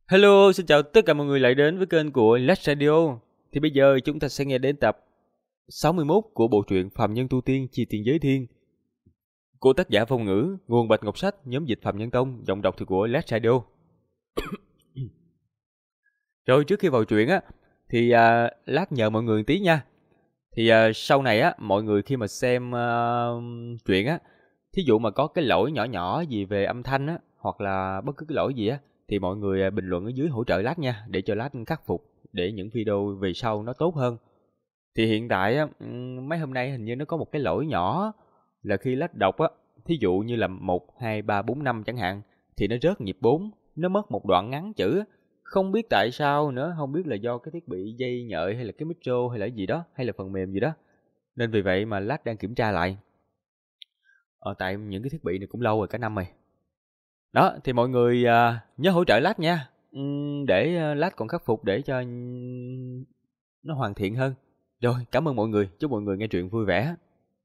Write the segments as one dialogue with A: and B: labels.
A: Hello, xin chào tất cả mọi người lại đến với kênh của Let's Radio. Thì bây giờ chúng ta sẽ nghe đến tập 61 của bộ truyện Phàm Nhân Tu Tiên Chi Tiền Giới Thiên của tác giả Phong Ngữ, nguồn Bạch Ngọc Sách, nhóm dịch Phạm Nhân Tông, giọng đọc thì của Let's Radio. Rồi trước khi vào truyện á, thì lát nhờ mọi người một tí nha. Thì sau này á, mọi người khi mà xem truyện á, thí dụ mà có cái lỗi nhỏ nhỏ gì về âm thanh á, hoặc là bất cứ cái lỗi gì á, thì mọi người bình luận ở dưới hỗ trợ lát nha, để cho lát khắc phục, để những video về sau nó tốt hơn. Thì hiện tại á, mấy hôm nay hình như nó có một cái lỗi nhỏ là khi lát đọc á, thí dụ như là 1, 2, 3, 4, 5 chẳng hạn, thì nó rớt nhịp 4, nó mất một đoạn ngắn chữ á. Không biết tại sao nữa, không biết là do cái thiết bị dây nhợ hay là cái micro hay là gì đó, hay là phần mềm gì đó. Nên vì vậy mà lát đang kiểm tra lại. Tại những cái thiết bị này cũng lâu rồi, cả năm rồi. Đó, thì mọi người nhớ hỗ trợ lát nha. Để lát còn khắc phục để cho nó hoàn thiện hơn. Rồi, cảm ơn mọi người, chúc mọi người nghe truyện vui vẻ.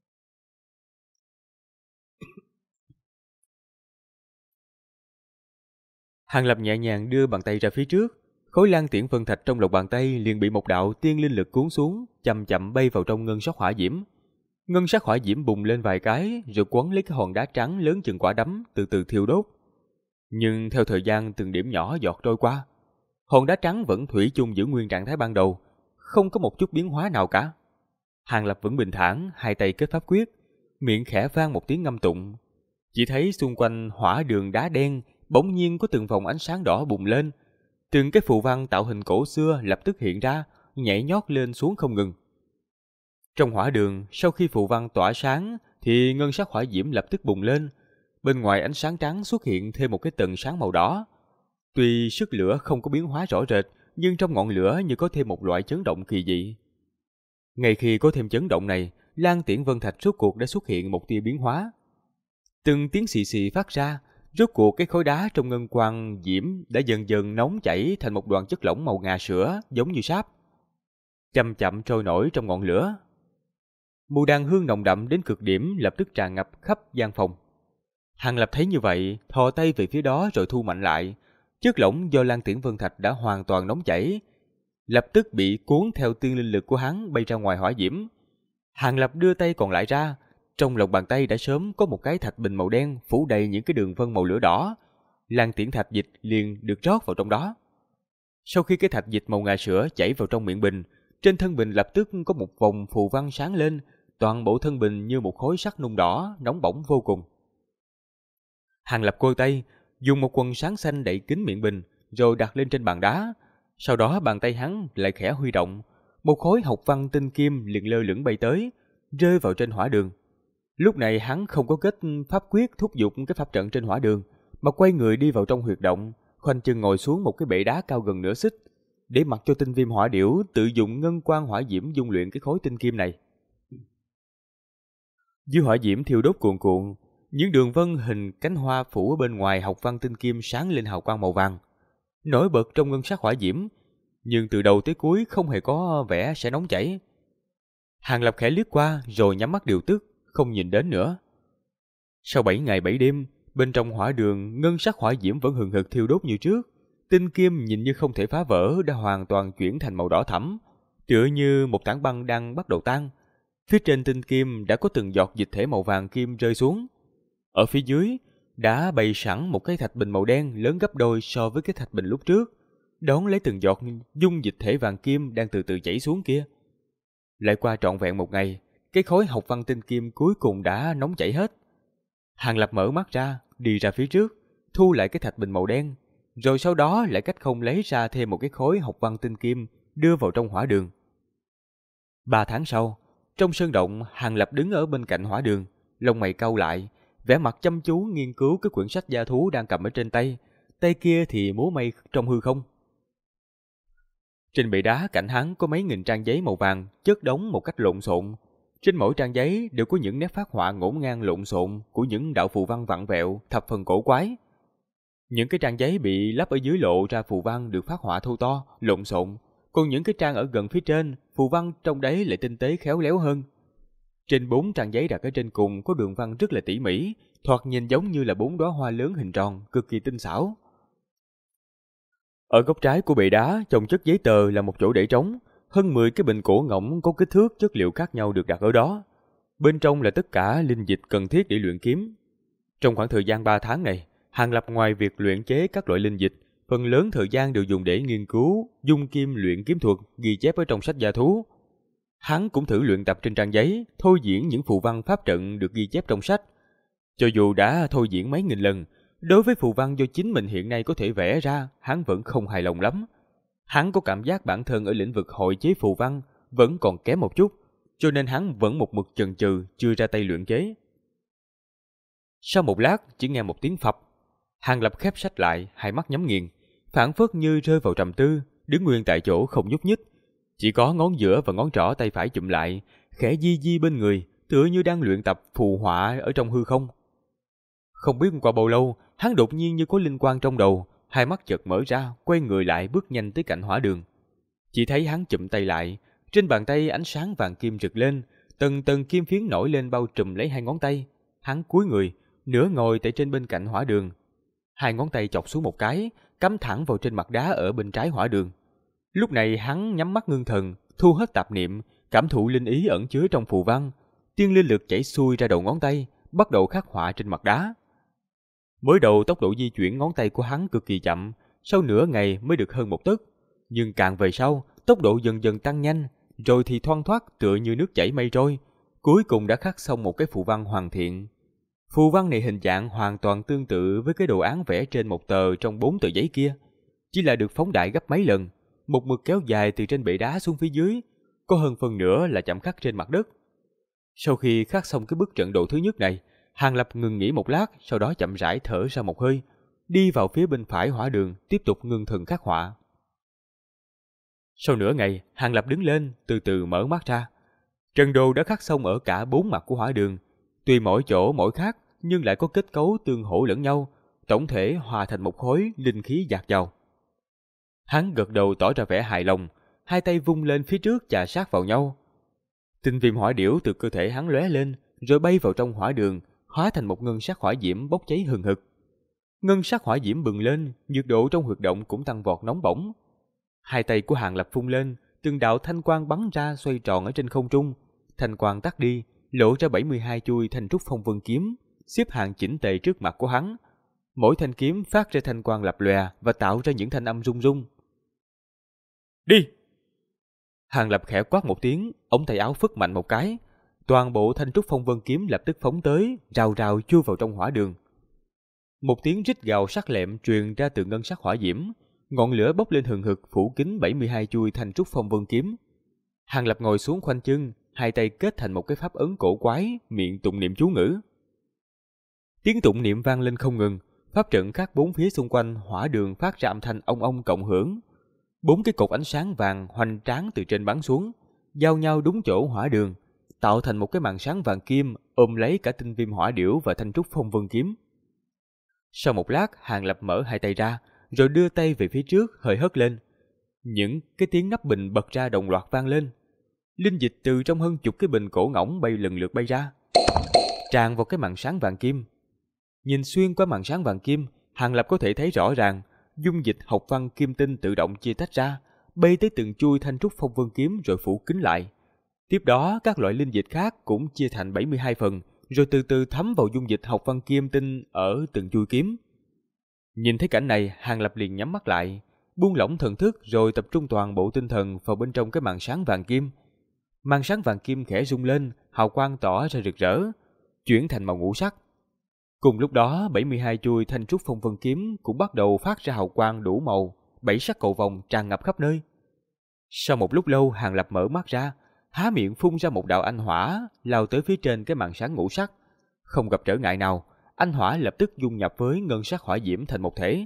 A: Hàng Lập nhẹ nhàng đưa bàn tay ra phía trước, khối lan tiễn vân thạch trong lòng bàn tay liền bị một đạo tiên linh lực cuốn xuống, chậm chậm bay vào trong ngân sắc hỏa diễm. Ngân sắc hỏa diễm bùng lên vài cái, rồi quấn lấy cái hòn đá trắng lớn chừng quả đấm, từ từ thiêu đốt. Nhưng theo thời gian từng điểm nhỏ giọt trôi qua, hòn đá trắng vẫn thủy chung giữ nguyên trạng thái ban đầu, không có một chút biến hóa nào cả. Hàng Lập vẫn bình thản, hai tay kết pháp quyết, miệng khẽ vang một tiếng ngâm tụng. Chỉ thấy xung quanh hỏa đường đá đen bỗng nhiên có từng vòng ánh sáng đỏ bùng lên, từng cái phù văn tạo hình cổ xưa lập tức hiện ra, nhảy nhót lên xuống không ngừng. Trong hỏa đường, sau khi phù văn tỏa sáng thì ngân sắc hỏa diễm lập tức bùng lên, bên ngoài ánh sáng trắng xuất hiện thêm một cái tầng sáng màu đỏ. Tuy sức lửa không có biến hóa rõ rệt, nhưng trong ngọn lửa như có thêm một loại chấn động kỳ dị. Ngay khi có thêm chấn động này, Lan Tiễn Vân Thạch rốt cuộc đã xuất hiện một tia biến hóa. Từng tiếng xì xì phát ra, rốt cuộc cái khối đá trong ngân quang diễm đã dần dần nóng chảy thành một đoàn chất lỏng màu ngà sữa giống như sáp, chậm chậm trôi nổi trong ngọn lửa. Mùi đàn hương nồng đậm đến cực điểm lập tức tràn ngập khắp gian phòng. Hàng Lập thấy như vậy, thò tay về phía đó rồi thu mạnh lại. Chất lỏng do Lan Tiễn Vân Thạch đã hoàn toàn nóng chảy, lập tức bị cuốn theo tiên linh lực của hắn bay ra ngoài hỏa diễm. Hàng Lập đưa tay còn lại ra, trong lòng bàn tay đã sớm có một cái thạch bình màu đen phủ đầy những cái đường vân màu lửa đỏ. Lan Tiễn thạch dịch liền được rót vào trong đó. Sau khi cái thạch dịch màu ngà sữa chảy vào trong miệng bình, trên thân bình lập tức có một vòng phù văn sáng lên, toàn bộ thân bình như một khối sắt nung đỏ, nóng bỏng vô cùng. Hàng Lập côi tay, dùng một quần sáng xanh đậy kín miệng bình, rồi đặt lên trên bàn đá. Sau đó bàn tay hắn lại khẽ huy động, một khối học văn tinh kim liền lơ lửng bay tới, rơi vào trên hỏa đường. Lúc này hắn không có kết pháp quyết thúc giục cái pháp trận trên hỏa đường, mà quay người đi vào trong huyệt động, khoanh chân ngồi xuống một cái bệ đá cao gần nửa xích, để mặc cho tinh viêm hỏa điểu tự dụng ngân quang hỏa diễm dung luyện cái khối tinh kim này. Dưới hỏa diễm thiêu đốt cuồn cuộn, những đường vân hình cánh hoa phủ ở bên ngoài học văn tinh kim sáng lên hào quang màu vàng, nổi bật trong ngân sắc hỏa diễm, nhưng từ đầu tới cuối không hề có vẻ sẽ nóng chảy. Hàng Lập khẽ liếc qua rồi nhắm mắt điều tức, không nhìn đến nữa. Sau 7 ngày 7 đêm, bên trong hỏa đường ngân sắc hỏa diễm vẫn hừng hực thiêu đốt như trước. Tinh kim nhìn như không thể phá vỡ đã hoàn toàn chuyển thành màu đỏ thẫm, tựa như một tảng băng đang bắt đầu tan. Phía trên tinh kim đã có từng giọt dịch thể màu vàng kim rơi xuống. Ở phía dưới đã bày sẵn một cái thạch bình màu đen lớn gấp đôi so với cái thạch bình lúc trước, đón lấy từng giọt dung dịch thể vàng kim đang từ từ chảy xuống kia. Lại qua trọn vẹn một ngày, cái khối học văn tinh kim cuối cùng đã nóng chảy hết. Hàng Lập mở mắt ra, đi ra phía trước, thu lại cái thạch bình màu đen, rồi sau đó lại cách không lấy ra thêm một cái khối học văn tinh kim đưa vào trong hỏa đường. 3 tháng sau, trong sơn động, Hàng Lập đứng ở bên cạnh hỏa đường, lông mày cau lại, vẻ mặt chăm chú nghiên cứu cái quyển sách gia thú đang cầm ở trên tay, tay kia thì múa may trong hư không. Trên bệ đá cạnh hắn có mấy nghìn trang giấy màu vàng chất đống một cách lộn xộn. Trên mỗi trang giấy đều có những nét phác họa ngổn ngang lộn xộn của những đạo phù văn vặn vẹo, thập phần cổ quái. Những cái trang giấy bị lắp ở dưới lộ ra phù văn được phác họa thô to, lộn xộn, còn những cái trang ở gần phía trên, phù văn trong đấy lại tinh tế khéo léo hơn. Trên 4 trang giấy đặt ở trên cùng có đường văn rất là tỉ mỉ, thoạt nhìn giống như là 4 đóa hoa lớn hình tròn, cực kỳ tinh xảo. Ở góc trái của bệ đá chồng chất giấy tờ là một chỗ để trống, hơn 10 cái bình cổ ngỗng có kích thước chất liệu khác nhau được đặt ở đó. Bên trong là tất cả linh dịch cần thiết để luyện kiếm. Trong khoảng thời gian 3 tháng này, Hàng Lập ngoài việc luyện chế các loại linh dịch, phần lớn thời gian đều dùng để nghiên cứu, dung kim luyện kiếm thuật, ghi chép ở trong sách gia thú. Hắn cũng thử luyện tập trên trang giấy, thôi diễn những phù văn pháp trận được ghi chép trong sách. Cho dù đã thôi diễn mấy nghìn lần, đối với phù văn do chính mình hiện nay có thể vẽ ra, hắn vẫn không hài lòng lắm. Hắn có cảm giác bản thân ở lĩnh vực hội chế phù văn vẫn còn kém một chút, cho nên hắn vẫn một mực chần chừ chưa ra tay luyện chế. Sau một lát, chỉ nghe một tiếng phập. Hàng Lập khép sách lại, hai mắt nhắm nghiền, phảng phất như rơi vào trầm tư, đứng nguyên tại chỗ không nhúc nhích. Chỉ có ngón giữa và ngón trỏ tay phải chụm lại, khẽ di di bên người, tựa như đang luyện tập phù họa ở trong hư không. Không biết qua bao lâu, hắn đột nhiên như có linh quang trong đầu, hai mắt chợt mở ra, quay người lại bước nhanh tới cạnh hỏa đường. Chỉ thấy hắn chụm tay lại, trên bàn tay ánh sáng vàng kim rực lên, tầng tầng kim phiến nổi lên bao trùm lấy hai ngón tay. Hắn cúi người, nửa ngồi tại trên bên cạnh hỏa đường. Hai ngón tay chọc xuống một cái, cắm thẳng vào trên mặt đá ở bên trái hỏa đường. Lúc này hắn nhắm mắt ngưng thần, thu hết tạp niệm, cảm thụ linh ý ẩn chứa trong phù văn, tiên linh lực chảy xuôi ra đầu ngón tay, bắt đầu khắc họa trên mặt đá. Mới đầu tốc độ di chuyển ngón tay của hắn cực kỳ chậm, sau nửa ngày mới được hơn một tấc, nhưng càng về sau, tốc độ dần dần tăng nhanh, rồi thì thoăn thoắt tựa như nước chảy mây trôi, cuối cùng đã khắc xong một cái phù văn hoàn thiện. Phù văn này hình dạng hoàn toàn tương tự với cái đồ án vẽ trên một tờ trong 4 tờ giấy kia, chỉ là được phóng đại gấp mấy lần, một mực kéo dài từ trên bệ đá xuống phía dưới, có hơn phần nửa là chạm khắc trên mặt đất. Sau khi khắc xong cái bức trận đồ thứ nhất này, Hàng Lập ngừng nghỉ một lát, sau đó chậm rãi thở ra một hơi, đi vào phía bên phải hỏa đường, tiếp tục ngưng thần khắc họa. Sau nửa ngày, Hàng Lập đứng lên, từ từ mở mắt ra. Trận đồ đã khắc xong ở cả 4 mặt của hỏa đường, tuy mỗi chỗ mỗi khác, nhưng lại có kết cấu tương hỗ lẫn nhau, tổng thể hòa thành một khối linh khí dạt dào. Hắn gật đầu tỏ ra vẻ hài lòng, hai tay vung lên phía trước chà sát vào nhau. Tinh viêm hỏa điểu từ cơ thể hắn lóe lên, rồi bay vào trong hỏa đường, hóa thành một ngân sắc hỏa diễm bốc cháy hừng hực. Ngân sắc hỏa diễm bừng lên, nhiệt độ trong huyệt động cũng tăng vọt nóng bỏng. Hai tay của Hàng Lập phun lên, từng đạo thanh quang bắn ra xoay tròn ở trên không trung. Thanh quang tắt đi, lộ ra 72 chuôi thanh trúc phong vân kiếm, xếp hàng chỉnh tề trước mặt của hắn. Mỗi thanh kiếm phát ra thanh quang lập lòe và tạo ra những thanh âm rung rung. Đi! Hàng Lập khẽ quát một tiếng, ống tay áo phất mạnh một cái. Toàn bộ thanh trúc phong vân kiếm lập tức phóng tới, rào rào chui vào trong hỏa đường. Một tiếng rít gào sắc lẹm truyền ra từ ngân sắc hỏa diễm, ngọn lửa bốc lên hừng hực phủ kín 72 chuôi thanh trúc phong vân kiếm. Hàng Lập ngồi xuống khoanh chân, hai tay kết thành một cái pháp ấn cổ quái, miệng tụng niệm chú ngữ. Tiếng tụng niệm vang lên không ngừng, pháp trận khắc bốn phía xung quanh hỏa đường phát ra âm thanh ong ong cộng hưởng. 4 cái cột ánh sáng vàng hoành tráng từ trên bắn xuống, giao nhau đúng chỗ hỏa đường, tạo thành một cái màn sáng vàng kim ôm lấy cả tinh viêm hỏa điểu và thanh trúc phong vân kiếm. Sau một lát, Hàng Lập mở hai tay ra, rồi đưa tay về phía trước hơi hất lên. Những cái tiếng nắp bình bật ra đồng loạt vang lên. Linh dịch từ trong hơn chục cái bình cổ ngỗng bay lần lượt bay ra, tràn vào cái màn sáng vàng kim. Nhìn xuyên qua màn sáng vàng kim, Hàng Lập có thể thấy rõ ràng dung dịch học văn kim tinh tự động chia tách ra, bay tới từng chuôi thanh trúc phong vân kiếm rồi phủ kín lại. Tiếp đó, các loại linh dịch khác cũng chia thành 72 phần, rồi từ từ thấm vào dung dịch học văn kim tinh ở từng chuôi kiếm. Nhìn thấy cảnh này, Hàng Lập liền nhắm mắt lại, buông lỏng thần thức rồi tập trung toàn bộ tinh thần vào bên trong cái màn sáng vàng kim. Màn sáng vàng kim khẽ rung lên, hào quang tỏ ra rực rỡ, chuyển thành màu ngũ sắc. Cùng lúc đó, 72 chuôi thanh trúc phong vân kiếm cũng bắt đầu phát ra hào quang đủ màu, 7 sắc cầu vồng tràn ngập khắp nơi. Sau một lúc lâu, Hàng Lập mở mắt ra, há miệng phun ra một đạo anh hỏa, lao tới phía trên cái màn sáng ngũ sắc. Không gặp trở ngại nào, anh hỏa lập tức dung nhập với ngân sắc hỏa diễm thành một thể.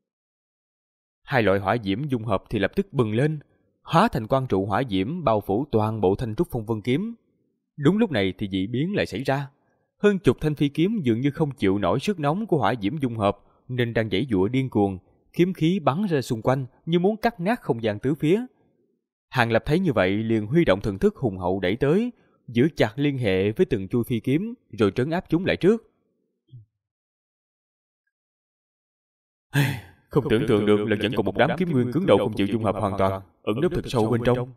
A: Hai loại hỏa diễm dung hợp thì lập tức bừng lên, hóa thành quang trụ hỏa diễm bao phủ toàn bộ thanh trúc phong vân kiếm. Đúng lúc này thì dị biến lại xảy ra. Hơn chục thanh phi kiếm dường như không chịu nổi sức nóng của hỏa diễm dung hợp, nên đang giãy giụa điên cuồng, kiếm khí bắn ra xung quanh như muốn cắt nát không gian tứ phía. Hàng Lập thấy như vậy liền huy động thần thức hùng hậu đẩy tới, giữ chặt liên hệ với từng chuôi phi kiếm, rồi trấn áp chúng lại trước. Không tưởng tượng được là vẫn còn một đám kiếm nguyên cứng đầu không chịu dung hợp hoàn toàn, ẩn nấp thật sâu bên trong.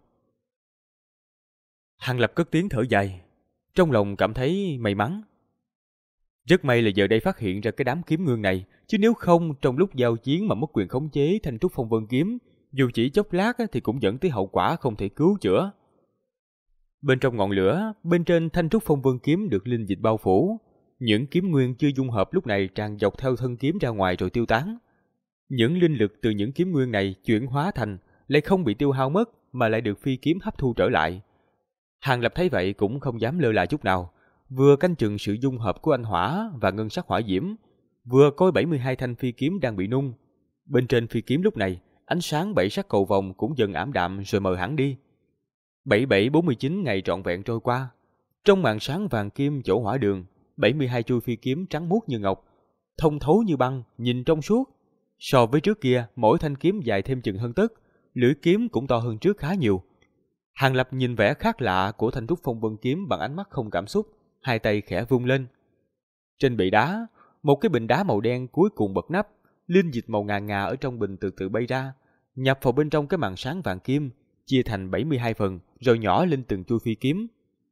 A: Hàng Lập cất tiếng thở dài, trong lòng cảm thấy may mắn. Rất may là giờ đây phát hiện ra cái đám kiếm nguyên này, chứ nếu không trong lúc giao chiến mà mất quyền khống chế Thanh Trúc Phong Vân kiếm, dù chỉ chốc lát thì cũng dẫn tới hậu quả không thể cứu chữa. Bên trong ngọn lửa, bên trên Thanh Trúc Phong Vân kiếm được linh dịch bao phủ, những kiếm nguyên chưa dung hợp lúc này tràn dọc theo thân kiếm ra ngoài rồi tiêu tán. Những linh lực từ những kiếm nguyên này chuyển hóa thành lại không bị tiêu hao mất mà lại được phi kiếm hấp thu trở lại. Hàng Lập thấy vậy cũng không dám lơ là chút nào, vừa canh chừng sự dung hợp của anh hỏa và ngân sắc hỏa diễm, vừa coi 72 thanh phi kiếm đang bị nung. Bên trên phi kiếm lúc này, ánh sáng 7 sắc cầu vồng cũng dần ảm đạm rồi mờ hẳn đi. 7749 ngày trọn vẹn trôi qua, trong màn sáng vàng kim chỗ hỏa đường, 72 chuôi phi kiếm trắng muốt như ngọc, thông thấu như băng, nhìn trong suốt. So với trước kia, mỗi thanh kiếm dài thêm chừng hơn tấc, lưỡi kiếm cũng to hơn trước khá nhiều. Hàng Lập nhìn vẻ khác lạ của Thanh Trúc Phong Vân kiếm bằng ánh mắt không cảm xúc, hai tay khẽ vung lên. Trên bệ đá, một cái bình đá màu đen cuối cùng bật nắp, linh dịch màu ngà ngà ở trong bình từ từ bay ra, nhập vào bên trong cái màn sáng vàng kim, chia thành 72 phần, rồi nhỏ lên từng chuôi phi kiếm.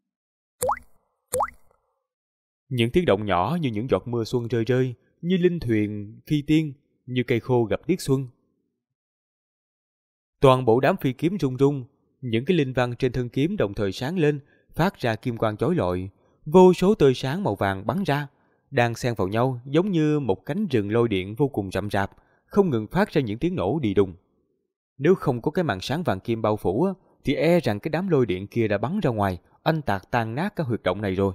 A: Những tiếng động nhỏ như những giọt mưa xuân rơi rơi, như linh thuyền phi tiên, như cây khô gặp tiết xuân. Toàn bộ đám phi kiếm rung rung, những cái linh văn trên thân kiếm đồng thời sáng lên, phát ra kim quang chói lọi, vô số tia sáng màu vàng bắn ra, đang xen vào nhau giống như một cánh rừng lôi điện vô cùng rậm rạp, không ngừng phát ra những tiếng nổ đi đùng. Nếu không có cái màn sáng vàng kim bao phủ thì e rằng cái đám lôi điện kia đã bắn ra ngoài, anh tạc tan nát các huyệt động này rồi.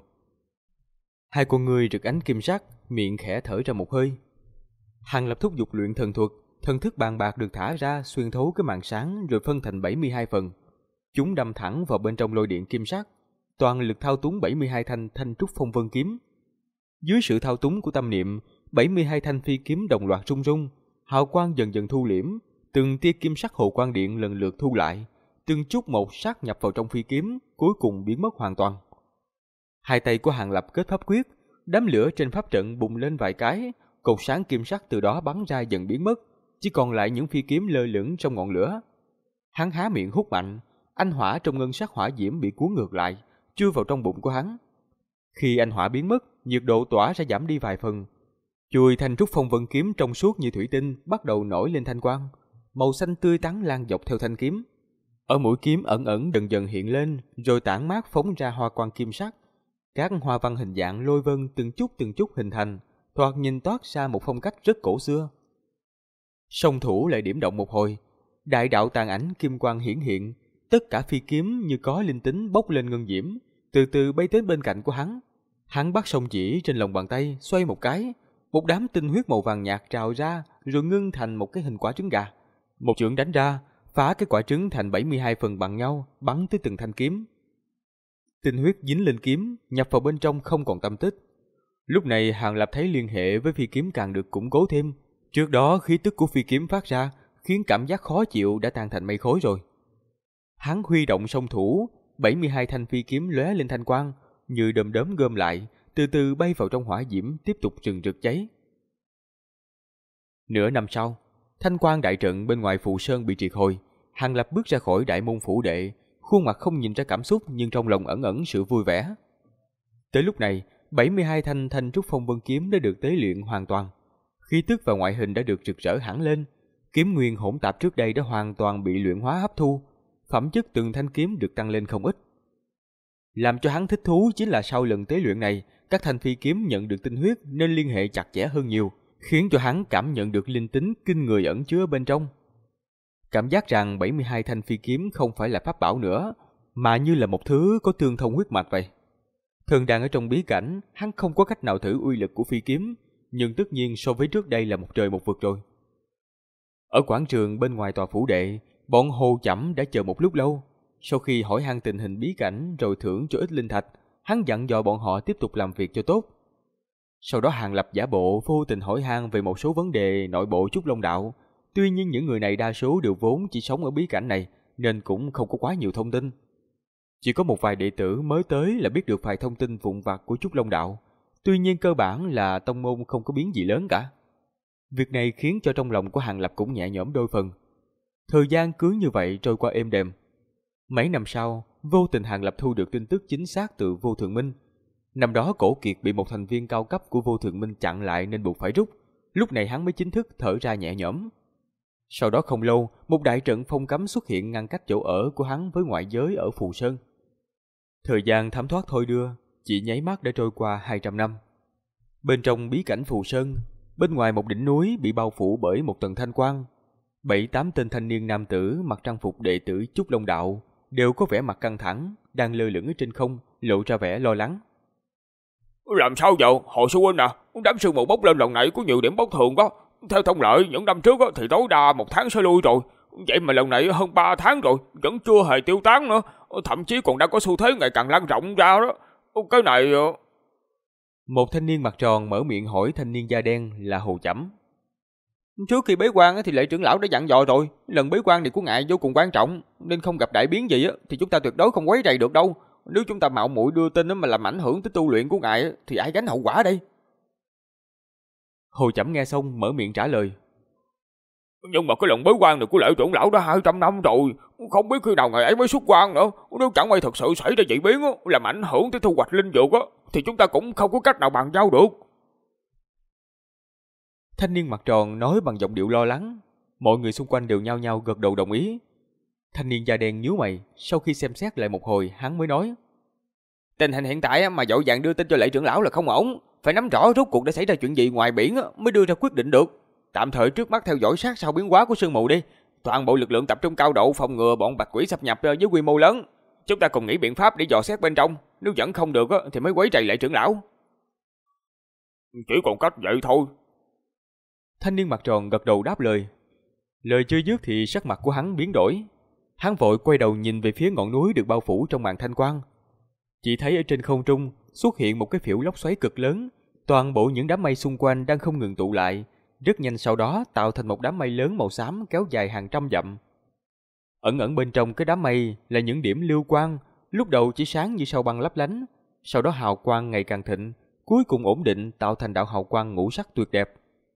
A: Hai con người rực ánh kim sắc, miệng khẽ thở ra một hơi. Hàng Lập thúc giục luyện thần thuật, thần thức bàn bạc được thả ra xuyên thấu cái màn sáng rồi phân thành 72 phần. Chúng đâm thẳng vào bên trong lôi điện kim sắc, toàn lực thao túng 72 thanh Thanh Trúc Phong Vân kiếm. Dưới sự thao túng của tâm niệm, 72 thanh phi kiếm đồng loạt rung rung, hào quang dần dần thu liễm, từng tia kim sắc hồ quang điện lần lượt thu lại, từng chút một sát nhập vào trong phi kiếm, cuối cùng biến mất hoàn toàn. Hai tay của Hàng Lập kết pháp quyết, đám lửa trên pháp trận bùng lên vài cái, cột sáng kim sắc từ đó bắn ra dần biến mất, chỉ còn lại những phi kiếm lơ lửng trong ngọn lửa. Hắn há miệng hút mạnh, anh hỏa trong ngân sắc hỏa diễm bị cuốn ngược lại, chui vào trong bụng của hắn. Khi anh hỏa biến mất, nhiệt độ tỏa ra giảm đi vài phần. Chuôi Thanh Trúc Phong Vân kiếm trong suốt như thủy tinh bắt đầu nổi lên thanh quang, màu xanh tươi tắn lan dọc theo thanh kiếm. Ở mũi kiếm ẩn ẩn dần dần hiện lên, rồi tản mát phóng ra hoa quang kim sắc. Các hoa văn hình dạng lôi vân từng chút hình thành, thoạt nhìn toát ra một phong cách rất cổ xưa. Song thủ lại điểm động một hồi, đại đạo tàn ảnh kim quang hiển hiện, tất cả phi kiếm như có linh tính bốc lên ngân diễm, từ từ bay đến bên cạnh của hắn. Hắn bắt song chỉ trên lòng bàn tay xoay một cái, một đám tinh huyết màu vàng nhạt trào ra, rồi ngưng thành một cái hình quả trứng gà. Một chưởng đánh ra, phá cái quả trứng thành 72 phần bằng nhau, bắn tới từng thanh kiếm. Tinh huyết dính lên kiếm, nhập vào bên trong không còn tâm tích. Lúc này Hàng Lập thấy liên hệ với phi kiếm càng được củng cố thêm. Trước đó khí tức của phi kiếm phát ra khiến cảm giác khó chịu đã tan thành mây khói rồi. Hắn huy động song thủ, 72 thanh phi kiếm lóe lên thanh quang, như đom đóm gom lại, từ từ bay vào trong hỏa diễm tiếp tục rừng rực cháy. Nửa năm sau, thanh quang đại trận bên ngoài Phụ Sơn bị triệt hồi. Hàng Lập bước ra khỏi đại môn phủ đệ, khuôn mặt không nhìn ra cảm xúc nhưng trong lòng ẩn ẩn sự vui vẻ. Tới lúc này, 72 thanh Thanh Trúc Phong Vân kiếm đã được tế luyện hoàn toàn. Khí tức và ngoại hình đã được rực rỡ hẳn lên. Kiếm nguyên hỗn tạp trước đây đã hoàn toàn bị luyện hóa hấp thu. Phẩm chất từng thanh kiếm được tăng lên không ít. Làm cho hắn thích thú chính là sau lần tế luyện này, các thanh phi kiếm nhận được tinh huyết nên liên hệ chặt chẽ hơn nhiều, khiến cho hắn cảm nhận được linh tính kinh người ẩn chứa bên trong. Cảm giác rằng 72 thanh phi kiếm không phải là pháp bảo nữa, mà như là một thứ có tương thông huyết mạch vậy. Thường đang ở trong bí cảnh, hắn không có cách nào thử uy lực của phi kiếm, nhưng tất nhiên so với trước đây là một trời một vực rồi. Ở quảng trường bên ngoài tòa phủ đệ, bọn Hồ Chẩm đã chờ một lúc lâu. Sau khi hỏi han tình hình bí cảnh rồi thưởng cho ít linh thạch, hắn dặn dò bọn họ tiếp tục làm việc cho tốt. Sau đó Hàng Lập giả bộ vô tình hỏi han về một số vấn đề nội bộ Trúc Long Đạo. Tuy nhiên những người này đa số đều vốn chỉ sống ở bí cảnh này, nên cũng không có quá nhiều thông tin. Chỉ có một vài đệ tử mới tới là biết được vài thông tin vụn vặt của Trúc Long Đạo. Tuy nhiên cơ bản là tông môn không có biến gì lớn cả. Việc này khiến cho trong lòng của Hàng Lập cũng nhẹ nhõm đôi phần. Thời gian cứ như vậy trôi qua êm đềm. Mấy năm sau, vô tình Hàng Lập thu được tin tức chính xác từ Vô Thượng Minh. Năm đó Cổ Kiệt bị một thành viên cao cấp của Vô Thượng Minh chặn lại nên buộc phải rút. Lúc này hắn mới chính thức thở ra nhẹ nhõm. Sau đó không lâu, một đại trận phong cấm xuất hiện ngăn cách chỗ ở của hắn với ngoại giới ở Phù Sơn. Thời gian thấm thoát thôi đưa, chỉ nháy mắt đã trôi qua 200 năm. Bên trong bí cảnh Phù Sơn, bên ngoài một đỉnh núi bị bao phủ bởi một tầng thanh quang. 7-8 tên thanh niên nam tử mặc trang phục đệ tử Trúc Long Đạo đều có vẻ mặt căng thẳng, đang lơ lửng ở trên không, lộ ra vẻ lo lắng.
B: Làm sao vậy, Hồ Sư Huynh à? Đám sương mù bốc lên lần này có nhiều điểm bất thường đó. Theo thông lệ, những năm trước thì tối đa 1 tháng sẽ lui rồi. Vậy mà lần này hơn 3 tháng rồi, vẫn chưa hề tiêu tán nữa. Thậm chí còn đang có xu thế ngày càng lan rộng ra đó. Cái này...
A: Một thanh niên mặt tròn mở miệng hỏi thanh niên da đen là Hồ Chẩm. Trước khi bế quan thì Lệ trưởng lão đã dặn dò rồi, lần bế quan này của ngài vô cùng quan trọng, nên không gặp đại biến gì thì chúng ta tuyệt đối không quấy rầy được đâu. Nếu chúng ta mạo muội đưa tin mà làm ảnh hưởng tới tu luyện của ngài thì ai gánh hậu quả đây? Hồ Chẩm nghe xong mở miệng trả lời.
B: Nhưng mà cái lần bế quan này của Lệ trưởng lão đã 200 năm rồi, không biết khi nào ngày ấy mới xuất quan nữa. Nếu chẳng may thật sự xảy ra dị biến làm ảnh hưởng tới thu hoạch linh dược thì chúng ta cũng không có cách nào bàn giao được.
A: Thanh niên mặt tròn nói bằng giọng điệu lo lắng. Mọi người xung quanh đều nhao nhao gật đầu đồng ý. Thanh niên da đen nhíu mày, sau khi xem xét lại một hồi, hắn mới nói: tình hình hiện tại mà vội vàng đưa tin cho Lệ trưởng lão là không ổn, phải nắm rõ rốt cuộc đã xảy ra chuyện gì ngoài biển mới đưa ra quyết định được. Tạm thời trước mắt theo dõi sát sao biến hóa của sương mù đi, toàn bộ lực lượng tập trung cao độ phòng ngừa bọn bạch quỷ xâm nhập với quy mô lớn. Chúng ta cùng nghĩ biện pháp để dò xét bên trong, nếu vẫn không được thì mới quấy rầy Lệ trưởng lão.
B: Chỉ còn cách vậy thôi.
A: Thanh niên mặt tròn gật đầu đáp lời. Lời chưa dứt thì sắc mặt của hắn biến đổi. Hắn vội quay đầu nhìn về phía ngọn núi được bao phủ trong màn thanh quang. Chỉ thấy ở trên không trung xuất hiện một cái phễu lốc xoáy cực lớn, toàn bộ những đám mây xung quanh đang không ngừng tụ lại, rất nhanh sau đó tạo thành một đám mây lớn màu xám kéo dài hàng trăm dặm. Ẩn ẩn bên trong cái đám mây là những điểm lưu quang, lúc đầu chỉ sáng như sao băng lấp lánh, sau đó hào quang ngày càng thịnh, cuối cùng ổn định tạo thành đạo hào quang ngũ sắc tuyệt đẹp.